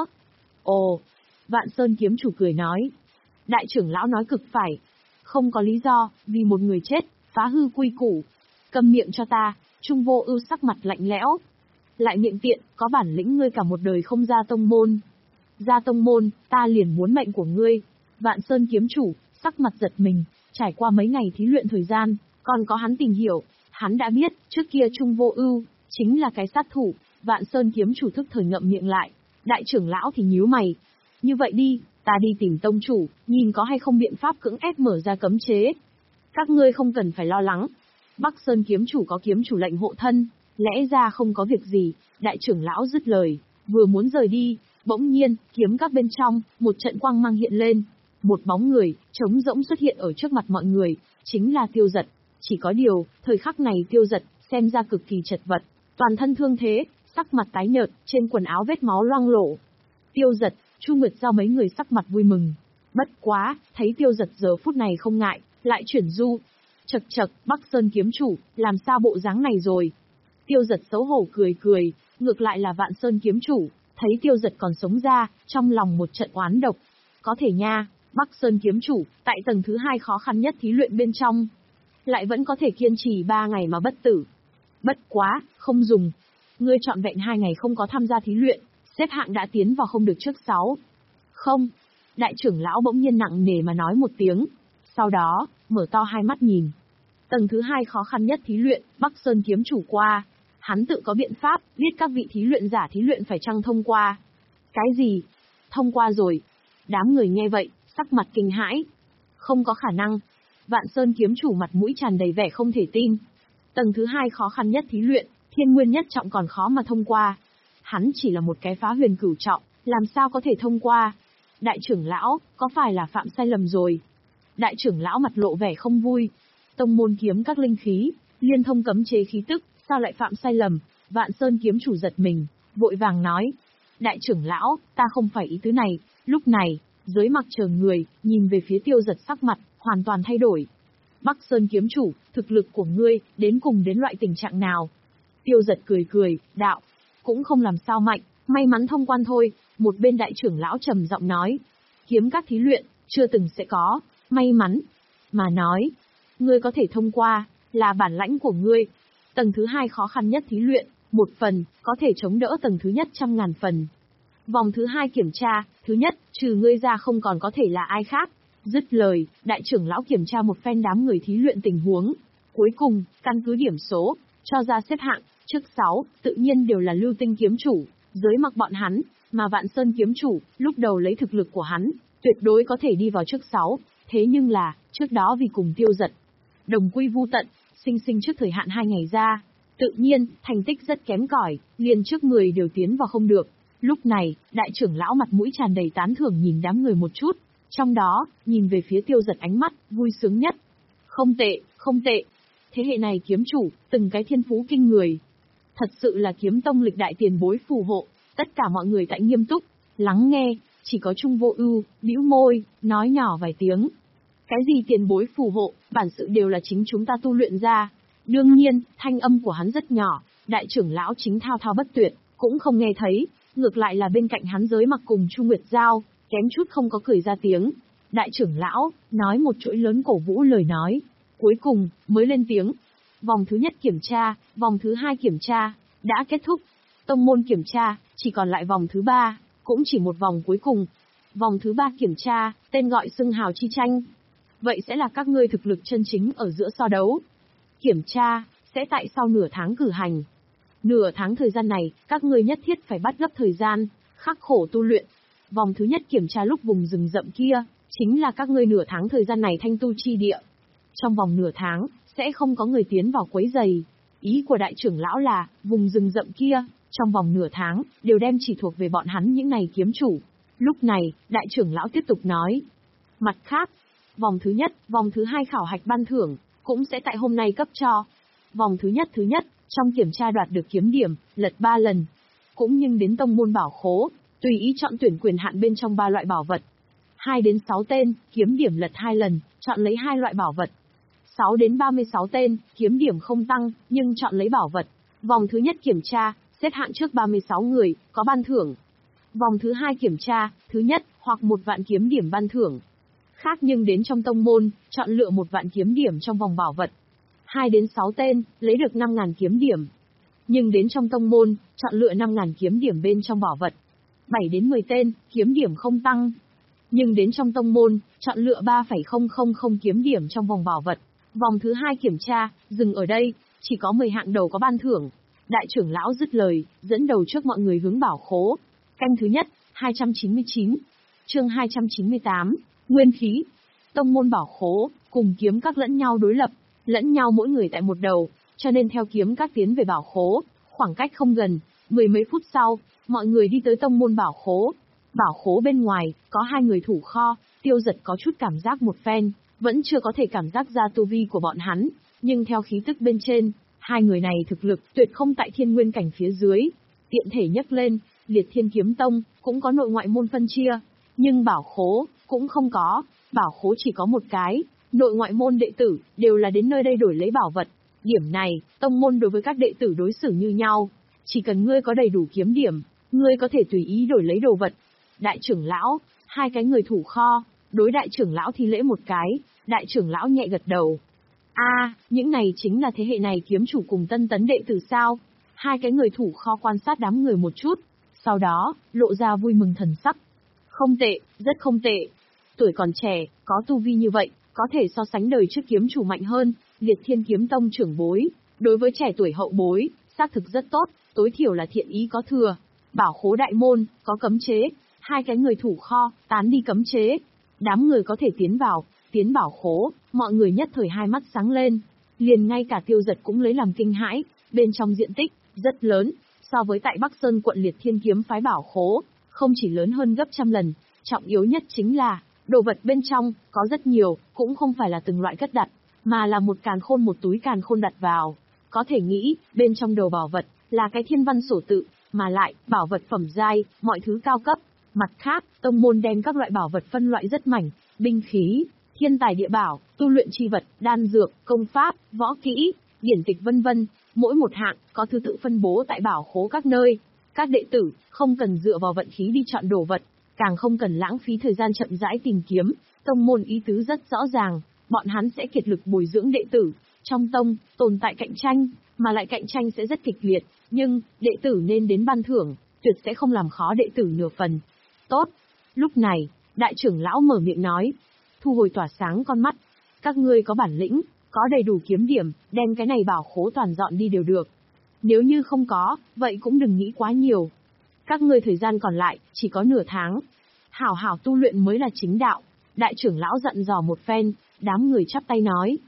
Ồ, Vạn Sơn kiếm chủ cười nói. Đại trưởng lão nói cực phải. Không có lý do, vì một người chết, phá hư quy củ. Câm miệng cho ta, Trung Vô Ưu sắc mặt lạnh lẽo. Lại miệng tiện, có bản lĩnh ngươi cả một đời không ra tông môn. Ra tông môn, ta liền muốn mệnh của ngươi. Vạn Sơn kiếm chủ, sắc mặt giật mình, trải qua mấy ngày thí luyện thời gian, còn có hắn tìm hiểu, hắn đã biết, trước kia Trung Vô Ưu chính là cái sát thủ. Vạn Sơn kiếm chủ thức thời ngậm miệng lại, đại trưởng lão thì nhíu mày. Như vậy đi, ta đi tìm tông chủ, nhìn có hay không biện pháp cưỡng ép mở ra cấm chế. Các ngươi không cần phải lo lắng. Bắc Sơn kiếm chủ có kiếm chủ lệnh hộ thân, lẽ ra không có việc gì. Đại trưởng lão dứt lời, vừa muốn rời đi, bỗng nhiên, kiếm các bên trong, một trận quang mang hiện lên. Một bóng người, trống rỗng xuất hiện ở trước mặt mọi người, chính là Tiêu Giật. Chỉ có điều, thời khắc này Tiêu Giật, xem ra cực kỳ chật vật, toàn thân thương thế, sắc mặt tái nhợt, trên quần áo vết máu loang lổ. Tiêu Giật, Chu Nguyệt Giao mấy người sắc mặt vui mừng. Bất quá, thấy Tiêu Giật giờ phút này không ngại, lại chuyển du. Chậc chậc, Bắc Sơn kiếm chủ, làm sao bộ dáng này rồi? Tiêu Giật xấu hổ cười cười, ngược lại là Vạn Sơn kiếm chủ, thấy Tiêu Giật còn sống ra, trong lòng một trận oán độc. Có thể nha, Bắc Sơn kiếm chủ, tại tầng thứ hai khó khăn nhất thí luyện bên trong, lại vẫn có thể kiên trì ba ngày mà bất tử. Bất quá, không dùng. Ngươi trọn vẹn hai ngày không có tham gia thí luyện, xếp hạng đã tiến vào không được trước sáu. Không. Đại trưởng lão bỗng nhiên nặng nề mà nói một tiếng. Sau đó, mở to hai mắt nhìn. Tầng thứ hai khó khăn nhất thí luyện, Bắc Sơn kiếm chủ qua. Hắn tự có biện pháp, biết các vị thí luyện giả thí luyện phải chăng thông qua. Cái gì? Thông qua rồi. Đám người nghe vậy, sắc mặt kinh hãi. Không có khả năng. Vạn Sơn kiếm chủ mặt mũi tràn đầy vẻ không thể tin. Tầng thứ hai khó khăn nhất thí luyện, thiên nguyên nhất trọng còn khó mà thông qua. Hắn chỉ là một cái phá huyền cửu trọng, làm sao có thể thông qua? Đại trưởng lão, có phải là phạm sai lầm rồi? Đại trưởng lão mặt lộ vẻ không vui. Tông môn kiếm các linh khí, liên thông cấm chế khí tức, sao lại phạm sai lầm? Vạn Sơn kiếm chủ giật mình, vội vàng nói. Đại trưởng lão, ta không phải ý tứ này. Lúc này, Giới Mặc chờ người, nhìn về phía Tiêu Giật sắc mặt, hoàn toàn thay đổi. Bắc Sơn kiếm chủ, thực lực của ngươi, đến cùng đến loại tình trạng nào? Tiêu Giật cười cười, đạo. Cũng không làm sao mạnh, may mắn thông quan thôi. Một bên đại trưởng lão trầm giọng nói. Kiếm các thí luyện, chưa từng sẽ có, may mắn. Mà nói, ngươi có thể thông qua, là bản lãnh của ngươi. Tầng thứ hai khó khăn nhất thí luyện, một phần, có thể chống đỡ tầng thứ nhất trăm ngàn phần. Vòng thứ hai kiểm tra, thứ nhất, trừ ngươi ra không còn có thể là ai khác. Dứt lời, đại trưởng lão kiểm tra một phen đám người thí luyện tình huống. Cuối cùng, căn cứ điểm số, cho ra xếp hạng, trước sáu, tự nhiên đều là Lưu Tinh kiếm chủ, Giới Mặc bọn hắn, mà Vạn Sơn kiếm chủ, lúc đầu lấy thực lực của hắn, tuyệt đối có thể đi vào trước sáu, thế nhưng là, trước đó vì cùng Tiêu Giật đồng quy vu tận, sinh sinh trước thời hạn hai ngày ra. Tự nhiên, thành tích rất kém cỏi, liền trước người đều tiến vào không được. Lúc này, đại trưởng lão mặt mũi tràn đầy tán thưởng nhìn đám người một chút, trong đó, nhìn về phía Tiêu Giật ánh mắt, vui sướng nhất. Không tệ, không tệ. Thế hệ này kiếm chủ, từng cái thiên phú kinh người. Thật sự là kiếm tông lịch đại tiền bối phù hộ, tất cả mọi người tại nghiêm túc, lắng nghe, chỉ có Trung Vô Ưu, bĩu môi, nói nhỏ vài tiếng. Cái gì tiền bối phù hộ, bản sự đều là chính chúng ta tu luyện ra. Đương nhiên, thanh âm của hắn rất nhỏ, đại trưởng lão chính thao thao bất tuyệt, cũng không nghe thấy, ngược lại là bên cạnh hắn Giới Mặc cùng Chu Nguyệt Giao, kém chút không có cười ra tiếng. Đại trưởng lão, nói một chuỗi lớn cổ vũ lời nói. Cuối cùng, mới lên tiếng. Vòng thứ nhất kiểm tra, vòng thứ hai kiểm tra, đã kết thúc. Tông môn kiểm tra, chỉ còn lại vòng thứ ba, cũng chỉ một vòng cuối cùng. Vòng thứ ba kiểm tra, tên gọi xưng hào chi tranh. Vậy sẽ là các ngươi thực lực chân chính ở giữa so đấu. Kiểm tra, sẽ tại sau nửa tháng cử hành. Nửa tháng thời gian này, các ngươi nhất thiết phải bắt gấp thời gian, khắc khổ tu luyện. Vòng thứ nhất kiểm tra lúc vùng rừng rậm kia, chính là các ngươi nửa tháng thời gian này thanh tu chi địa. Trong vòng nửa tháng, sẽ không có người tiến vào quấy rầy. Ý của đại trưởng lão là, vùng rừng rậm kia, trong vòng nửa tháng, đều đem chỉ thuộc về bọn hắn những này kiếm chủ. Lúc này, đại trưởng lão tiếp tục nói. Mặt khác, vòng thứ nhất, vòng thứ hai khảo hạch ban thưởng, cũng sẽ tại hôm nay cấp cho. Vòng thứ nhất thứ nhất, trong kiểm tra đoạt được kiếm điểm, lật ba lần. Cũng nhưng đến tông môn bảo khố, tùy ý chọn tuyển quyền hạn bên trong ba loại bảo vật. hai đến sáu tên, kiếm điểm lật hai lần, chọn lấy hai loại bảo vật. sáu đến ba mươi sáu tên, kiếm điểm không tăng, nhưng chọn lấy bảo vật. Vòng thứ nhất kiểm tra, xếp hạng trước ba mươi sáu người, có ban thưởng. Vòng thứ hai kiểm tra, thứ nhất, hoặc một vạn kiếm điểm ban thưởng. Khác nhưng đến trong tông môn, chọn lựa một vạn kiếm điểm trong vòng bảo vật. hai đến sáu tên, lấy được năm nghìn kiếm điểm. Nhưng đến trong tông môn, chọn lựa năm nghìn kiếm điểm bên trong bảo vật. bảy đến mười tên, kiếm điểm không tăng. Nhưng đến trong tông môn, chọn lựa ba phẩy không không không kiếm điểm trong vòng bảo vật. Vòng thứ hai kiểm tra, dừng ở đây, chỉ có mười hạng đầu có ban thưởng. Đại trưởng lão dứt lời, dẫn đầu trước mọi người hướng bảo khố. Canh thứ nhất, hai trăm chín mươi chín. Chương hai trăm chín mươi tám, Nguyên khí. Tông môn bảo khố, cùng kiếm các lẫn nhau đối lập, lẫn nhau mỗi người tại một đầu, cho nên theo kiếm các tiến về bảo khố, khoảng cách không gần, mười mấy phút sau, mọi người đi tới tông môn bảo khố. Bảo khố bên ngoài, có hai người thủ kho, Tiêu Giật có chút cảm giác một phen, vẫn chưa có thể cảm giác ra tu vi của bọn hắn, nhưng theo khí tức bên trên, hai người này thực lực tuyệt không tại thiên nguyên cảnh phía dưới. Tiện thể nhắc lên, Liệt Thiên Kiếm Tông cũng có nội ngoại môn phân chia, nhưng bảo khố cũng không có, bảo khố chỉ có một cái, nội ngoại môn đệ tử đều là đến nơi đây đổi lấy bảo vật. Điểm này, tông môn đối với các đệ tử đối xử như nhau, chỉ cần ngươi có đầy đủ kiếm điểm, ngươi có thể tùy ý đổi lấy đồ vật. Đại trưởng lão, hai cái người thủ kho, đối đại trưởng lão thi lễ một cái, đại trưởng lão nhẹ gật đầu. A, à, những này chính là thế hệ này kiếm chủ cùng tân tấn đệ tử sao? Hai cái người thủ kho quan sát đám người một chút, sau đó, lộ ra vui mừng thần sắc. Không tệ, rất không tệ. Tuổi còn trẻ, có tu vi như vậy, có thể so sánh đời trước kiếm chủ mạnh hơn, Liệt Thiên Kiếm Tông trưởng bối. Đối với trẻ tuổi hậu bối, xác thực rất tốt, tối thiểu là thiện ý có thừa. Bảo khố đại môn, có cấm chế, hai cái người thủ kho, tán đi cấm chế. Đám người có thể tiến vào, tiến bảo khố, mọi người nhất thời hai mắt sáng lên. Liền ngay cả Tiêu Giật cũng lấy làm kinh hãi, bên trong diện tích, rất lớn, so với tại Bắc Sơn quận Liệt Thiên Kiếm phái bảo khố, không chỉ lớn hơn gấp trăm lần, trọng yếu nhất chính là, đồ vật bên trong, có rất nhiều, cũng không phải là từng loại cất đặt, mà là một càn khôn một túi càn khôn đặt vào. Có thể nghĩ, bên trong đầu bảo vật, là cái thiên văn sổ tự, mà lại, bảo vật phẩm giai, mọi thứ cao cấp. Mặt khác, tông môn đem các loại bảo vật phân loại rất mảnh, binh khí, thiên tài địa bảo, tu luyện chi vật, đan dược, công pháp, võ kỹ, điển tịch vân vân, mỗi một hạng có thứ tự phân bố tại bảo khố các nơi. Các đệ tử không cần dựa vào vận khí đi chọn đồ vật, càng không cần lãng phí thời gian chậm rãi tìm kiếm. Tông môn ý tứ rất rõ ràng, bọn hắn sẽ kiệt lực bồi dưỡng đệ tử. Trong tông tồn tại cạnh tranh, mà lại cạnh tranh sẽ rất kịch liệt, nhưng đệ tử nên đến ban thưởng, tuyệt sẽ không làm khó đệ tử nửa phần. Tốt. Lúc này, đại trưởng lão mở miệng nói, thu hồi tỏa sáng con mắt, các ngươi có bản lĩnh, có đầy đủ kiếm điểm, đem cái này bảo khố toàn dọn đi đều được. Nếu như không có, vậy cũng đừng nghĩ quá nhiều. Các ngươi thời gian còn lại, chỉ có nửa tháng. Hảo hảo tu luyện mới là chính đạo. Đại trưởng lão dặn dò một phen, đám người chắp tay nói.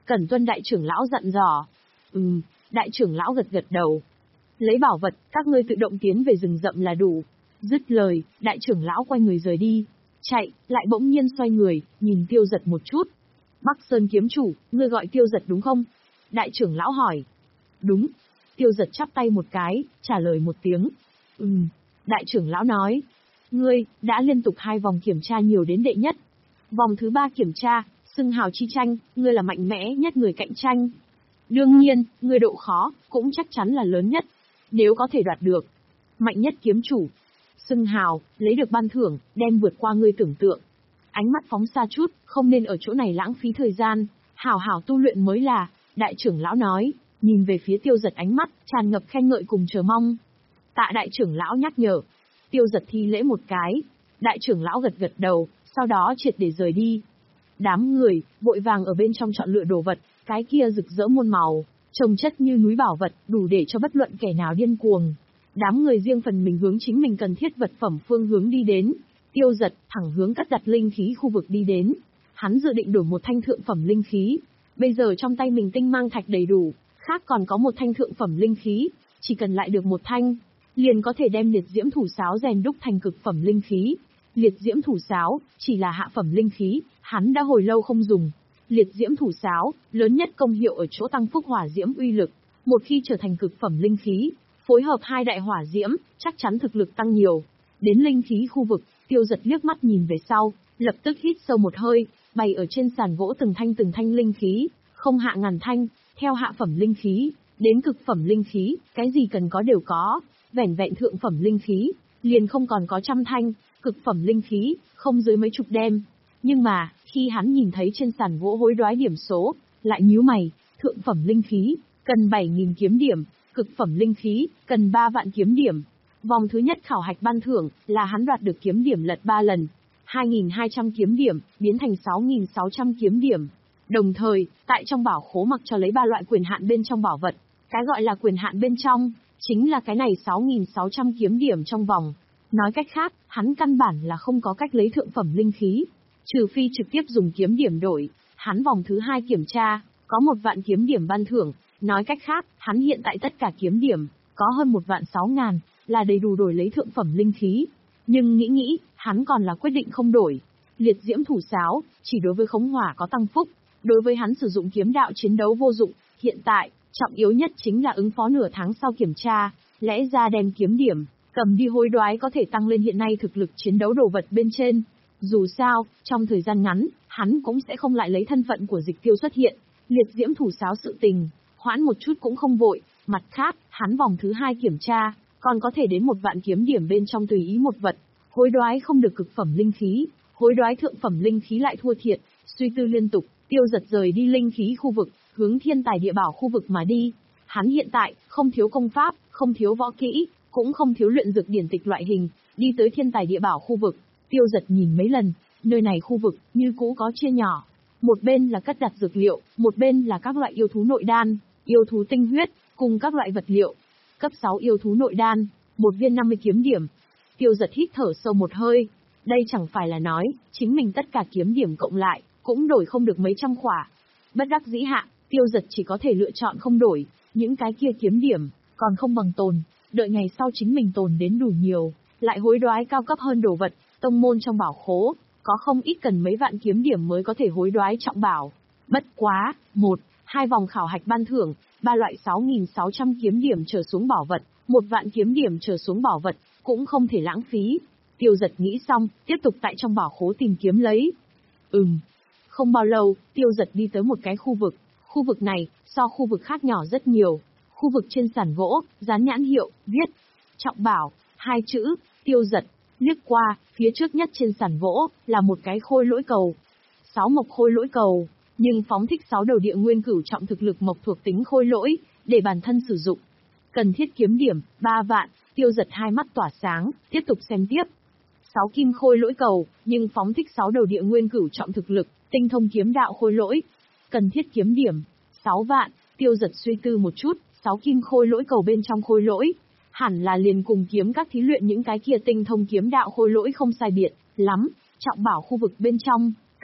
Cẩn tuân đại trưởng lão dặn dò. Ừm, đại trưởng lão gật gật đầu. Lấy bảo vật, các ngươi tự động tiến về rừng rậm là đủ. Dứt lời, đại trưởng lão quay người rời đi. Chạy, lại bỗng nhiên xoay người, nhìn Tiêu Giật một chút. Bắc Sơn kiếm chủ, ngươi gọi Tiêu Giật đúng không? Đại trưởng lão hỏi. Đúng. Tiêu Giật chắp tay một cái, trả lời một tiếng. Ừm. Đại trưởng lão nói. Ngươi, đã liên tục hai vòng kiểm tra nhiều đến đệ nhất. Vòng thứ ba kiểm tra, xưng hào chi tranh, ngươi là mạnh mẽ nhất người cạnh tranh. Đương nhiên, ngươi độ khó, cũng chắc chắn là lớn nhất. Nếu có thể đoạt được. Mạnh nhất kiếm chủ. Xưng hào, lấy được ban thưởng, đem vượt qua ngươi tưởng tượng. Ánh mắt phóng xa chút, không nên ở chỗ này lãng phí thời gian. Hảo hảo tu luyện mới là, đại trưởng lão nói, nhìn về phía Tiêu Giật ánh mắt, tràn ngập khen ngợi cùng chờ mong. Tạ đại trưởng lão nhắc nhở. Tiêu Giật thi lễ một cái. Đại trưởng lão gật gật đầu, sau đó triệt để rời đi. Đám người, vội vàng ở bên trong chọn lựa đồ vật, cái kia rực rỡ muôn màu, trông chất như núi bảo vật, đủ để cho bất luận kẻ nào điên cuồng. Đám người riêng phần mình hướng chính mình cần thiết vật phẩm phương hướng đi đến. Tiêu Giật thẳng hướng cất đặt linh khí khu vực đi đến. Hắn dự định đổi một thanh thượng phẩm linh khí. Bây giờ trong tay mình tinh mang thạch đầy đủ, khác còn có một thanh thượng phẩm linh khí, chỉ cần lại được một thanh, liền có thể đem liệt diễm thủ sáo rèn đúc thành cực phẩm linh khí. Liệt diễm thủ sáo chỉ là hạ phẩm linh khí, hắn đã hồi lâu không dùng. Liệt diễm thủ sáo, lớn nhất công hiệu ở chỗ tăng phúc hỏa diễm uy lực, một khi trở thành cực phẩm linh khí, phối hợp hai đại hỏa diễm, chắc chắn thực lực tăng nhiều. Đến linh khí khu vực, Tiêu Giật liếc mắt nhìn về sau, lập tức hít sâu một hơi, bày ở trên sàn gỗ từng thanh từng thanh linh khí, không hạ ngàn thanh, theo hạ phẩm linh khí, đến cực phẩm linh khí, cái gì cần có đều có, vẻn vẹn thượng phẩm linh khí, liền không còn có trăm thanh, cực phẩm linh khí, không dưới mấy chục đem. Nhưng mà, khi hắn nhìn thấy trên sàn gỗ hối đoái điểm số, lại nhíu mày, thượng phẩm linh khí, cần bảy nghìn kiếm điểm, cực phẩm linh khí, cần ba vạn kiếm điểm. Vòng thứ nhất khảo hạch ban thưởng, là hắn đoạt được kiếm điểm lật ba lần, hai nghìn hai trăm kiếm điểm, biến thành sáu nghìn sáu trăm kiếm điểm. Đồng thời, tại trong bảo khố mặc cho lấy ba loại quyền hạn bên trong bảo vật. Cái gọi là quyền hạn bên trong, chính là cái này sáu nghìn sáu trăm kiếm điểm trong vòng. Nói cách khác, hắn căn bản là không có cách lấy thượng phẩm linh khí. Trừ phi trực tiếp dùng kiếm điểm đổi, hắn vòng thứ hai kiểm tra, có một vạn kiếm điểm ban thưởng. Nói cách khác, hắn hiện tại tất cả kiếm điểm, có hơn một vạn sáu ngàn, là đầy đủ đổi lấy thượng phẩm linh khí. Nhưng nghĩ nghĩ, hắn còn là quyết định không đổi. Liệt diễm thủ sáo, chỉ đối với khống hỏa có tăng phúc, đối với hắn sử dụng kiếm đạo chiến đấu vô dụng. Hiện tại, trọng yếu nhất chính là ứng phó nửa tháng sau kiểm tra, lẽ ra đem kiếm điểm, cầm đi hối đoái có thể tăng lên hiện nay thực lực chiến đấu đồ vật bên trên. Dù sao, trong thời gian ngắn, hắn cũng sẽ không lại lấy thân phận của Dịch Tiêu xuất hiện. Liệt diễm thủ sáo sự tình, hoãn một chút cũng không vội. Mặt khác, hắn vòng thứ hai kiểm tra, còn có thể đến một vạn kiếm điểm bên trong tùy ý một vật. Hối đoái không được cực phẩm linh khí, hối đoái thượng phẩm linh khí lại thua thiệt. Suy tư liên tục, Tiêu Giật rời đi linh khí khu vực, hướng thiên tài địa bảo khu vực mà đi. Hắn hiện tại, không thiếu công pháp, không thiếu võ kỹ, cũng không thiếu luyện dược điển tịch loại hình, đi tới thiên tài địa bảo khu vực. Tiêu Giật nhìn mấy lần, nơi này khu vực, như cũ có chia nhỏ. Một bên là cất đặt dược liệu, một bên là các loại yêu thú nội đan, yêu thú tinh huyết, cùng các loại vật liệu. Cấp sáu yêu thú nội đan, một viên năm mươi kiếm điểm. Tiêu Giật hít thở sâu một hơi. Đây chẳng phải là nói, chính mình tất cả kiếm điểm cộng lại, cũng đổi không được mấy trăm khỏa. Bất đắc dĩ hạ, Tiêu Giật chỉ có thể lựa chọn không đổi, những cái kia kiếm điểm, còn không bằng tồn, đợi ngày sau chính mình tồn đến đủ nhiều, lại hối đoái cao cấp hơn đồ vật. Tông môn trong bảo khố, có không ít cần mấy vạn kiếm điểm mới có thể hối đoái trọng bảo. Bất quá, một, hai vòng khảo hạch ban thưởng, ba loại sáu nghìn sáu trăm kiếm điểm trở xuống bảo vật, một vạn kiếm điểm trở xuống bảo vật, cũng không thể lãng phí. Tiêu Giật nghĩ xong, tiếp tục tại trong bảo khố tìm kiếm lấy. Ừm. Không bao lâu, Tiêu Giật đi tới một cái khu vực. Khu vực này, so khu vực khác nhỏ rất nhiều. Khu vực trên sàn gỗ, dán nhãn hiệu, viết trọng bảo, hai chữ. Tiêu Giật liếc qua, phía trước nhất trên sàn gỗ, là một cái khôi lỗi cầu. Sáu mộc khôi lỗi cầu, nhưng phóng thích sáu đầu địa nguyên cửu trọng thực lực mộc thuộc tính khôi lỗi, để bản thân sử dụng. Cần thiết kiếm điểm, ba vạn, Tiêu Giật hai mắt tỏa sáng, tiếp tục xem tiếp. Sáu kim khôi lỗi cầu, nhưng phóng thích sáu đầu địa nguyên cửu trọng thực lực, tinh thông kiếm đạo khôi lỗi. Cần thiết kiếm điểm, sáu vạn, Tiêu Giật suy tư một chút, sáu kim khôi lỗi cầu bên trong khôi lỗi. Hẳn là liền cùng kiếm các thí luyện những cái kia tinh thông kiếm đạo khôi lỗi không sai biệt lắm. Trọng bảo khu vực bên trong,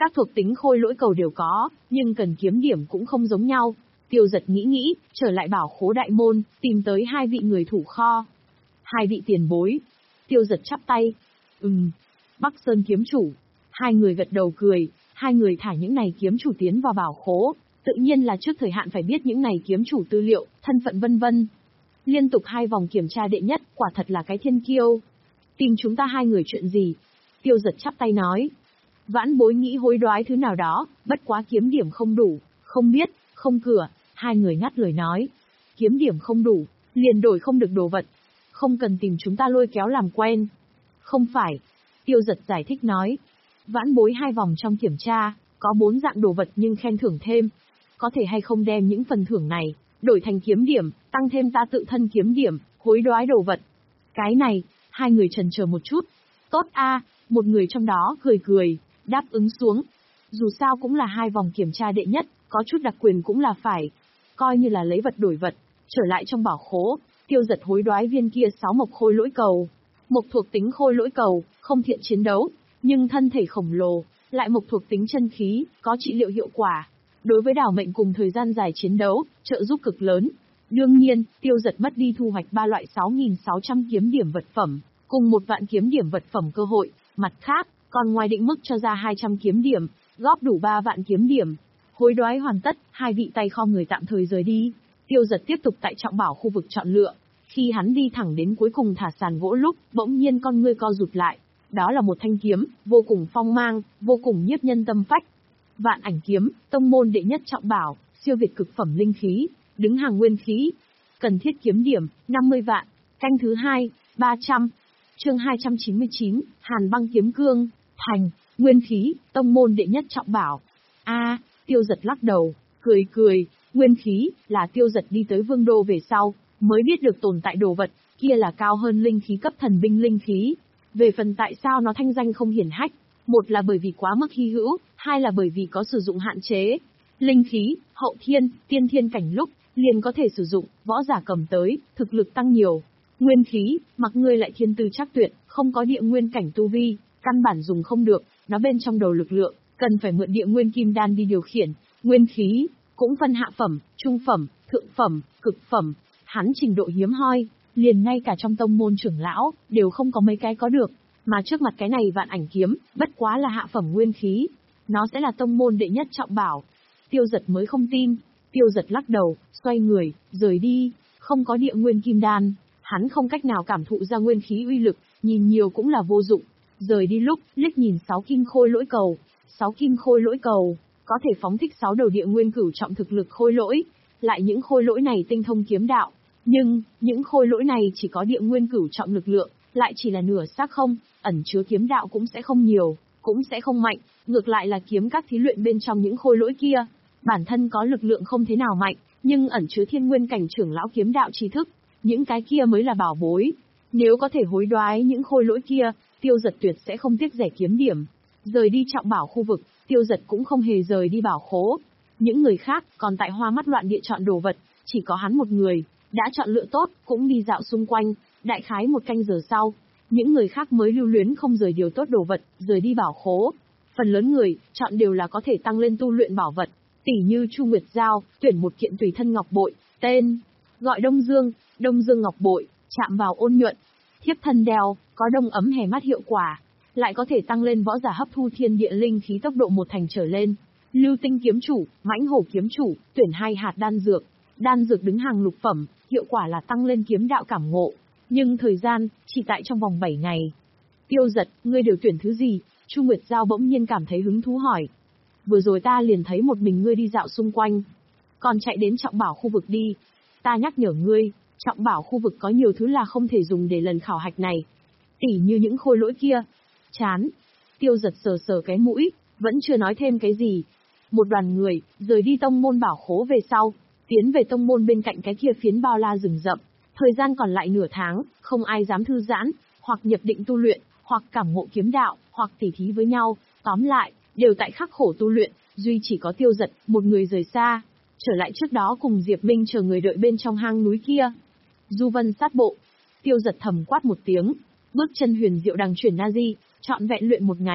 Các thuộc tính khôi lỗi cầu đều có, nhưng cần kiếm điểm cũng không giống nhau. Tiêu Giật nghĩ nghĩ, trở lại bảo khố đại môn, tìm tới hai vị người thủ kho. Hai vị tiền bối. Tiêu Giật chắp tay. Ừm, Bắc Sơn kiếm chủ. Hai người gật đầu cười, hai người thả những này kiếm chủ tiến vào bảo khố. Tự nhiên là trước thời hạn phải biết những này kiếm chủ tư liệu, thân phận vân vân. Liên tục hai vòng kiểm tra đệ nhất, quả thật là cái thiên kiêu. Tìm chúng ta hai người chuyện gì? Tiêu Giật chắp tay nói. Vãn bối nghĩ hối đoái thứ nào đó, bất quá kiếm điểm không đủ, không biết, không cửa. Hai người ngắt lời nói. Kiếm điểm không đủ, liền đổi không được đồ vật. Không cần tìm chúng ta lôi kéo làm quen. Không phải. Tiêu Giật giải thích nói. Vãn bối hai vòng trong kiểm tra, có bốn dạng đồ vật nhưng khen thưởng thêm. Có thể hay không đem những phần thưởng này, đổi thành kiếm điểm, tăng thêm ta tự thân kiếm điểm, hối đoái đồ vật. Cái này, hai người chần chờ một chút. Tốt a, một người trong đó cười cười, đáp ứng xuống. Dù sao cũng là hai vòng kiểm tra đệ nhất, có chút đặc quyền cũng là phải. Coi như là lấy vật đổi vật, trở lại trong bảo khố, Tiêu Giật hối đoái viên kia sáu mộc khôi lỗi cầu. Mộc thuộc tính khôi lỗi cầu, không thiện chiến đấu, nhưng thân thể khổng lồ, lại mộc thuộc tính chân khí, có trị liệu hiệu quả. Đối với đảo mệnh cùng thời gian dài chiến đấu, trợ giúp cực lớn. Đương nhiên, Tiêu Giật mất đi thu hoạch ba loại sáu nghìn sáu trăm kiếm điểm vật phẩm, cùng một vạn kiếm điểm vật phẩm cơ hội. Mặt khác, còn ngoài định mức cho ra hai trăm kiếm điểm, góp đủ ba vạn kiếm điểm. Hối đoái hoàn tất, hai vị tay kho người tạm thời rời đi. Tiêu Giật tiếp tục tại trọng bảo khu vực chọn lựa. Khi hắn đi thẳng đến cuối cùng thả sàn gỗ lúc, bỗng nhiên con ngươi co rụt lại. Đó là một thanh kiếm, vô cùng phong mang, vô cùng nhiếp nhân tâm phách. Vạn Ảnh kiếm, tông môn đệ nhất trọng bảo, siêu việt cực phẩm linh khí, đứng hàng nguyên khí. Cần thiết kiếm điểm, năm mươi vạn. Canh thứ hai, ba trăm. Chương hai trăm chín mươi chín, Hàn Băng kiếm cương, thành, nguyên khí, tông môn đệ nhất trọng bảo. A, Tiêu Giật lắc đầu, cười cười, nguyên khí, là Tiêu Giật đi tới Vương Đô về sau, mới biết được tồn tại đồ vật, kia là cao hơn linh khí cấp thần binh linh khí. Về phần tại sao nó thanh danh không hiển hách, một là bởi vì quá mức hy hữu, hai là bởi vì có sử dụng hạn chế. Linh khí, hậu thiên, tiên thiên cảnh lúc, liền có thể sử dụng, võ giả cầm tới, thực lực tăng nhiều. Nguyên khí, mặc ngươi lại thiên tư chắc tuyệt, không có địa nguyên cảnh tu vi, căn bản dùng không được, nó bên trong đầu lực lượng, cần phải mượn địa nguyên kim đan đi điều khiển. Nguyên khí, cũng phân hạ phẩm, trung phẩm, thượng phẩm, cực phẩm, hắn trình độ hiếm hoi, liền ngay cả trong tông môn trưởng lão, đều không có mấy cái có được, mà trước mặt cái này Vạn Ảnh kiếm, bất quá là hạ phẩm nguyên khí, nó sẽ là tông môn đệ nhất trọng bảo. Tiêu Giật mới không tin, Tiêu Giật lắc đầu, xoay người, rời đi, không có địa nguyên kim đan, hắn không cách nào cảm thụ ra nguyên khí uy lực, nhìn nhiều cũng là vô dụng. Rời đi lúc, liếc nhìn sáu kim khôi lỗi cầu, sáu kim khôi lỗi cầu, có thể phóng thích sáu đầu địa nguyên cửu trọng thực lực khôi lỗi, lại những khôi lỗi này tinh thông kiếm đạo, nhưng, những khôi lỗi này chỉ có địa nguyên cửu trọng lực lượng, lại chỉ là nửa xác không, ẩn chứa kiếm đạo cũng sẽ không nhiều, cũng sẽ không mạnh, ngược lại là kiếm các thí luyện bên trong những khôi lỗi kia, bản thân có lực lượng không thế nào mạnh, nhưng ẩn chứa thiên nguyên cảnh trưởng lão kiếm đạo tri thức, những cái kia mới là bảo bối. Nếu có thể hối đoái những khôi lỗi kia, Tiêu Giật tuyệt sẽ không tiếc rẻ kiếm điểm. Rời đi trọng bảo khu vực, Tiêu Giật cũng không hề rời đi bảo khố. Những người khác còn tại hoa mắt loạn địa chọn đồ vật, chỉ có hắn một người, đã chọn lựa tốt, cũng đi dạo xung quanh, đại khái một canh giờ sau. Những người khác mới lưu luyến không rời điều tốt đồ vật, rời đi bảo khố. Phần lớn người, chọn đều là có thể tăng lên tu luyện bảo vật, tỉ như Chu Nguyệt Giao, tuyển một kiện tùy thân ngọc bội, tên, gọi Đông Dương, Đông Dương ngọc bội, chạm vào ôn nhuận. Thiếp thân đeo, có đông ấm hè mắt hiệu quả, lại có thể tăng lên võ giả hấp thu thiên địa linh khí tốc độ một thành trở lên. Lưu Tinh kiếm chủ, Mãnh Hổ kiếm chủ, tuyển hai hạt đan dược, đan dược đứng hàng lục phẩm, hiệu quả là tăng lên kiếm đạo cảm ngộ, nhưng thời gian chỉ tại trong vòng bảy ngày. Tiêu Giật, ngươi đều tuyển thứ gì? Chu Nguyệt Giao bỗng nhiên cảm thấy hứng thú hỏi. Vừa rồi ta liền thấy một mình ngươi đi dạo xung quanh, còn chạy đến trọng bảo khu vực đi. Ta nhắc nhở ngươi, trọng bảo khu vực có nhiều thứ là không thể dùng để lần khảo hạch này, tỉ như những khôi lỗi kia. Chán. Tiêu Giật sờ sờ cái mũi, vẫn chưa nói thêm cái gì. Một đoàn người rời đi tông môn bảo khố về sau, tiến về tông môn bên cạnh cái kia phiến bao la rừng rậm. Thời gian còn lại nửa tháng, không ai dám thư giãn, hoặc nhập định tu luyện, hoặc cảm ngộ kiếm đạo, hoặc tỉ thí với nhau, tóm lại, đều tại khắc khổ tu luyện, duy chỉ có Tiêu Giật, một người rời xa, trở lại trước đó cùng Diệp Minh chờ người đợi bên trong hang núi kia. Du Vân sát bộ. Tiêu Giật thầm quát một tiếng, bước chân huyền diệu đằng chuyển na di, trọn vẹn luyện một ngày.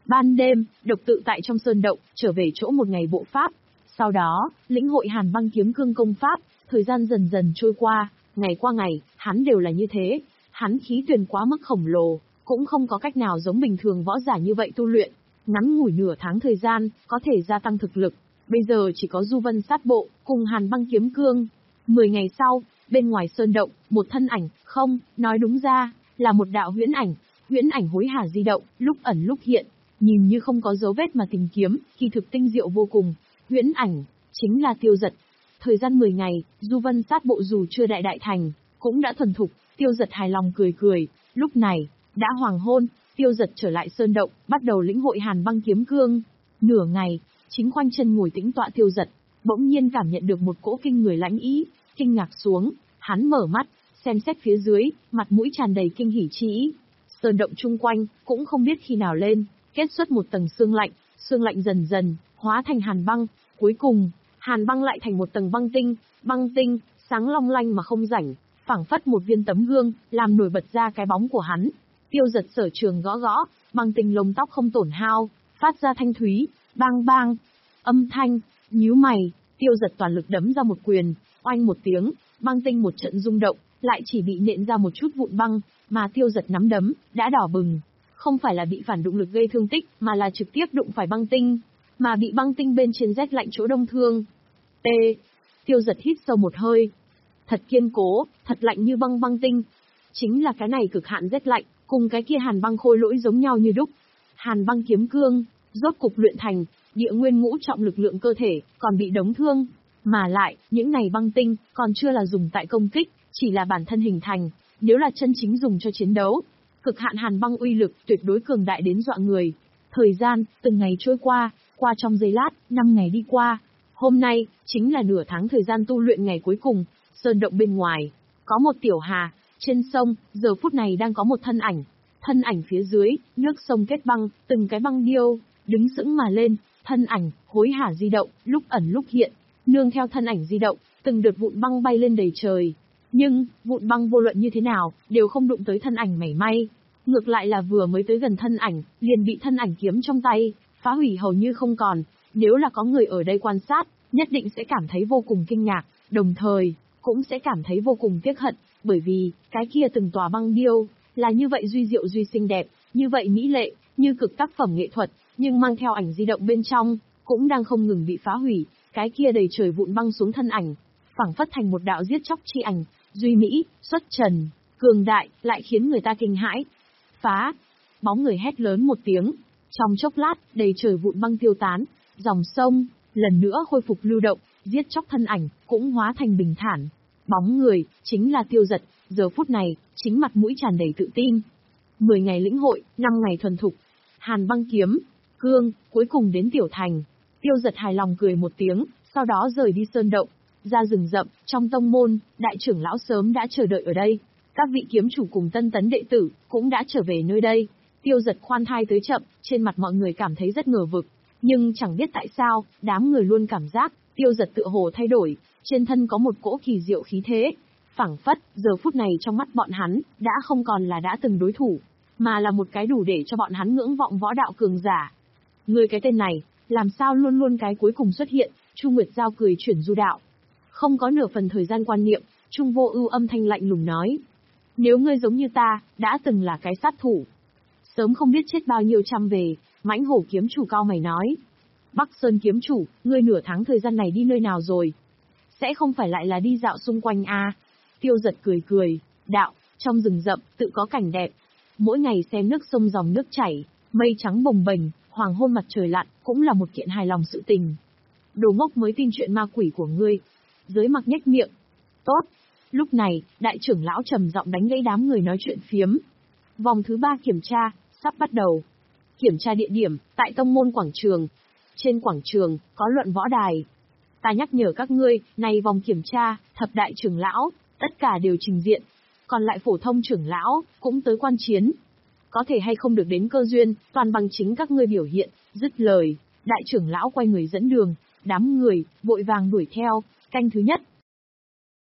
Ban đêm, độc tự tại trong sơn động, trở về chỗ một ngày bộ pháp. Sau đó, lĩnh hội Hàn Băng Kiếm Cương công pháp, thời gian dần dần trôi qua, ngày qua ngày, hắn đều là như thế. Hắn khí tuyền quá mức khổng lồ, cũng không có cách nào giống bình thường võ giả như vậy tu luyện. Ngắn ngủi nửa tháng thời gian, có thể gia tăng thực lực. Bây giờ chỉ có Du Vân sát bộ, cùng Hàn Băng Kiếm Cương. Mười ngày sau, bên ngoài sơn động, một thân ảnh, không, nói đúng ra, là một đạo huyễn ảnh. Huyễn ảnh hối hả di động, lúc ẩn lúc hiện, nhìn như không có dấu vết mà tìm kiếm, kỳ thực tinh diệu vô cùng. Huyễn ảnh, chính là Tiêu Dật. Thời gian mười ngày, Du Vân sát bộ dù chưa đại đại thành, cũng đã thuần thục, Tiêu Dật hài lòng cười cười. Lúc này, đã hoàng hôn, Tiêu Dật trở lại sơn động, bắt đầu lĩnh hội Hàn Băng Kiếm Cương. Nửa ngày, chính khoanh chân ngồi tĩnh tọa Tiêu Dật, bỗng nhiên cảm nhận được một cỗ kinh người lãnh ý, kinh ngạc xuống, hắn mở mắt, xem xét phía dưới, mặt mũi tràn đầy kinh hỉ chi ý. Sơn động chung quanh, cũng không biết khi nào lên, kết xuất một tầng sương lạnh, sương lạnh dần dần, hóa thành hàn băng, cuối cùng, hàn băng lại thành một tầng băng tinh, băng tinh, sáng long lanh mà không rảnh, phảng phất một viên tấm gương, làm nổi bật ra cái bóng của hắn. Tiêu Dật sở trường gõ gõ, băng tinh lông tóc không tổn hao, phát ra thanh thúy, bang bang, âm thanh, nhíu mày, Tiêu Dật toàn lực đấm ra một quyền, oanh một tiếng, băng tinh một trận rung động, lại chỉ bị nện ra một chút vụn băng, mà Tiêu Dật nắm đấm, đã đỏ bừng. Không phải là bị phản động lực gây thương tích, mà là trực tiếp đụng phải băng tinh, mà bị băng tinh bên trên rét lạnh chỗ đông thương. T. Tiêu Dật hít sâu một hơi. Thật kiên cố, thật lạnh như băng băng tinh. Chính là cái này cực hạn rét lạnh, cùng cái kia hàn băng khôi lỗi giống nhau như đúc. Hàn Băng Kiếm Cương, rốt cục luyện thành, địa nguyên ngũ trọng lực lượng cơ thể, còn bị đóng thương. Mà lại, những này băng tinh, còn chưa là dùng tại công kích, chỉ là bản thân hình thành, nếu là chân chính dùng cho chiến đấu. Cực hạn hàn băng uy lực tuyệt đối cường đại đến dọa người. Thời gian, từng ngày trôi qua, qua trong giây lát, năm ngày đi qua. Hôm nay, chính là nửa tháng thời gian tu luyện ngày cuối cùng, sơn động bên ngoài. Có một tiểu hà, trên sông, giờ phút này đang có một thân ảnh. Thân ảnh phía dưới, nước sông kết băng, từng cái băng điêu, đứng sững mà lên, thân ảnh, hối hả di động, lúc ẩn lúc hiện. Nương theo thân ảnh di động, từng đợt vụn băng bay lên đầy trời. Nhưng, vụn băng vô luận như thế nào, đều không đụng tới thân ảnh mảy may. Ngược lại là vừa mới tới gần thân ảnh, liền bị thân ảnh kiếm trong tay, phá hủy hầu như không còn. Nếu là có người ở đây quan sát, nhất định sẽ cảm thấy vô cùng kinh ngạc, đồng thời, cũng sẽ cảm thấy vô cùng tiếc hận, bởi vì, cái kia từng tòa băng điêu, là như vậy duy diệu duy xinh đẹp, như vậy mỹ lệ, như cực tác phẩm nghệ thuật, nhưng mang theo ảnh di động bên trong, cũng đang không ngừng bị phá hủy, cái kia đầy trời vụn băng xuống thân ảnh, phảng phất thành một đạo giết chóc chi ảnh, duy mỹ, xuất trần, cường đại, lại khiến người ta kinh hãi. Phá! Bóng người hét lớn một tiếng, trong chốc lát, đầy trời vụn băng tiêu tán, dòng sông, lần nữa khôi phục lưu động, giết chóc thân ảnh, cũng hóa thành bình thản. Bóng người, chính là Tiêu Dật, giờ phút này, chính mặt mũi tràn đầy tự tin. Mười ngày lĩnh hội, năm ngày thuần thục, Hàn Băng Kiếm Cương, cuối cùng đến tiểu thành. Tiêu Dật hài lòng cười một tiếng, sau đó rời đi sơn động, ra rừng rậm, trong tông môn, đại trưởng lão sớm đã chờ đợi ở đây. Các vị kiếm chủ cùng tân tấn đệ tử, cũng đã trở về nơi đây. Tiêu Dật khoan thai tới chậm, trên mặt mọi người cảm thấy rất ngờ vực. Nhưng chẳng biết tại sao, đám người luôn cảm giác, Tiêu Dật tựa hồ thay đổi, trên thân có một cỗ kỳ diệu khí thế. Phảng phất, giờ phút này trong mắt bọn hắn, đã không còn là đã từng đối thủ, mà là một cái đủ để cho bọn hắn ngưỡng vọng võ đạo cường giả. Người cái tên này, làm sao luôn luôn cái cuối cùng xuất hiện, Chu Nguyệt Giao cười chuyển du đạo. Không có nửa phần thời gian quan niệm, Trung Vô Ưu âm thanh lạnh lùng nói. Nếu ngươi giống như ta, đã từng là cái sát thủ, sớm không biết chết bao nhiêu trăm về, Mãnh Hổ kiếm chủ cao mày nói. Bắc Sơn kiếm chủ, ngươi nửa tháng thời gian này đi nơi nào rồi? Sẽ không phải lại là đi dạo xung quanh à? Tiêu Dật cười cười, đạo, trong rừng rậm, tự có cảnh đẹp. Mỗi ngày xem nước sông dòng nước chảy, mây trắng bồng bềnh, hoàng hôn mặt trời lặn, cũng là một kiện hài lòng sự tình. Đồ ngốc mới tin chuyện ma quỷ của ngươi. Dưới mặt nhếch miệng. Tốt. Lúc này, đại trưởng lão trầm giọng đánh gãy đám người nói chuyện phiếm. Vòng thứ ba kiểm tra, sắp bắt đầu. Kiểm tra địa điểm, tại tông môn quảng trường. Trên quảng trường, có luận võ đài. Ta nhắc nhở các ngươi, này vòng kiểm tra, thập đại trưởng lão, tất cả đều trình diện. Còn lại phổ thông trưởng lão, cũng tới quan chiến. Có thể hay không được đến cơ duyên, toàn bằng chính các ngươi biểu hiện. Dứt lời, đại trưởng lão quay người dẫn đường, đám người, vội vàng đuổi theo, canh thứ nhất.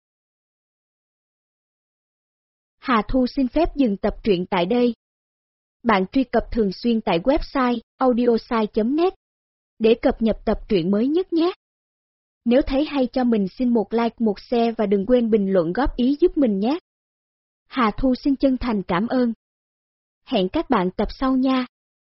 Hà Thu xin phép dừng tập truyện tại đây. Bạn truy cập thường xuyên tại website audiosai chấm net để cập nhật tập truyện mới nhất nhé. Nếu thấy hay cho mình xin một like, một share và đừng quên bình luận góp ý giúp mình nhé. Hà Thu xin chân thành cảm ơn. Hẹn các bạn tập sau nha.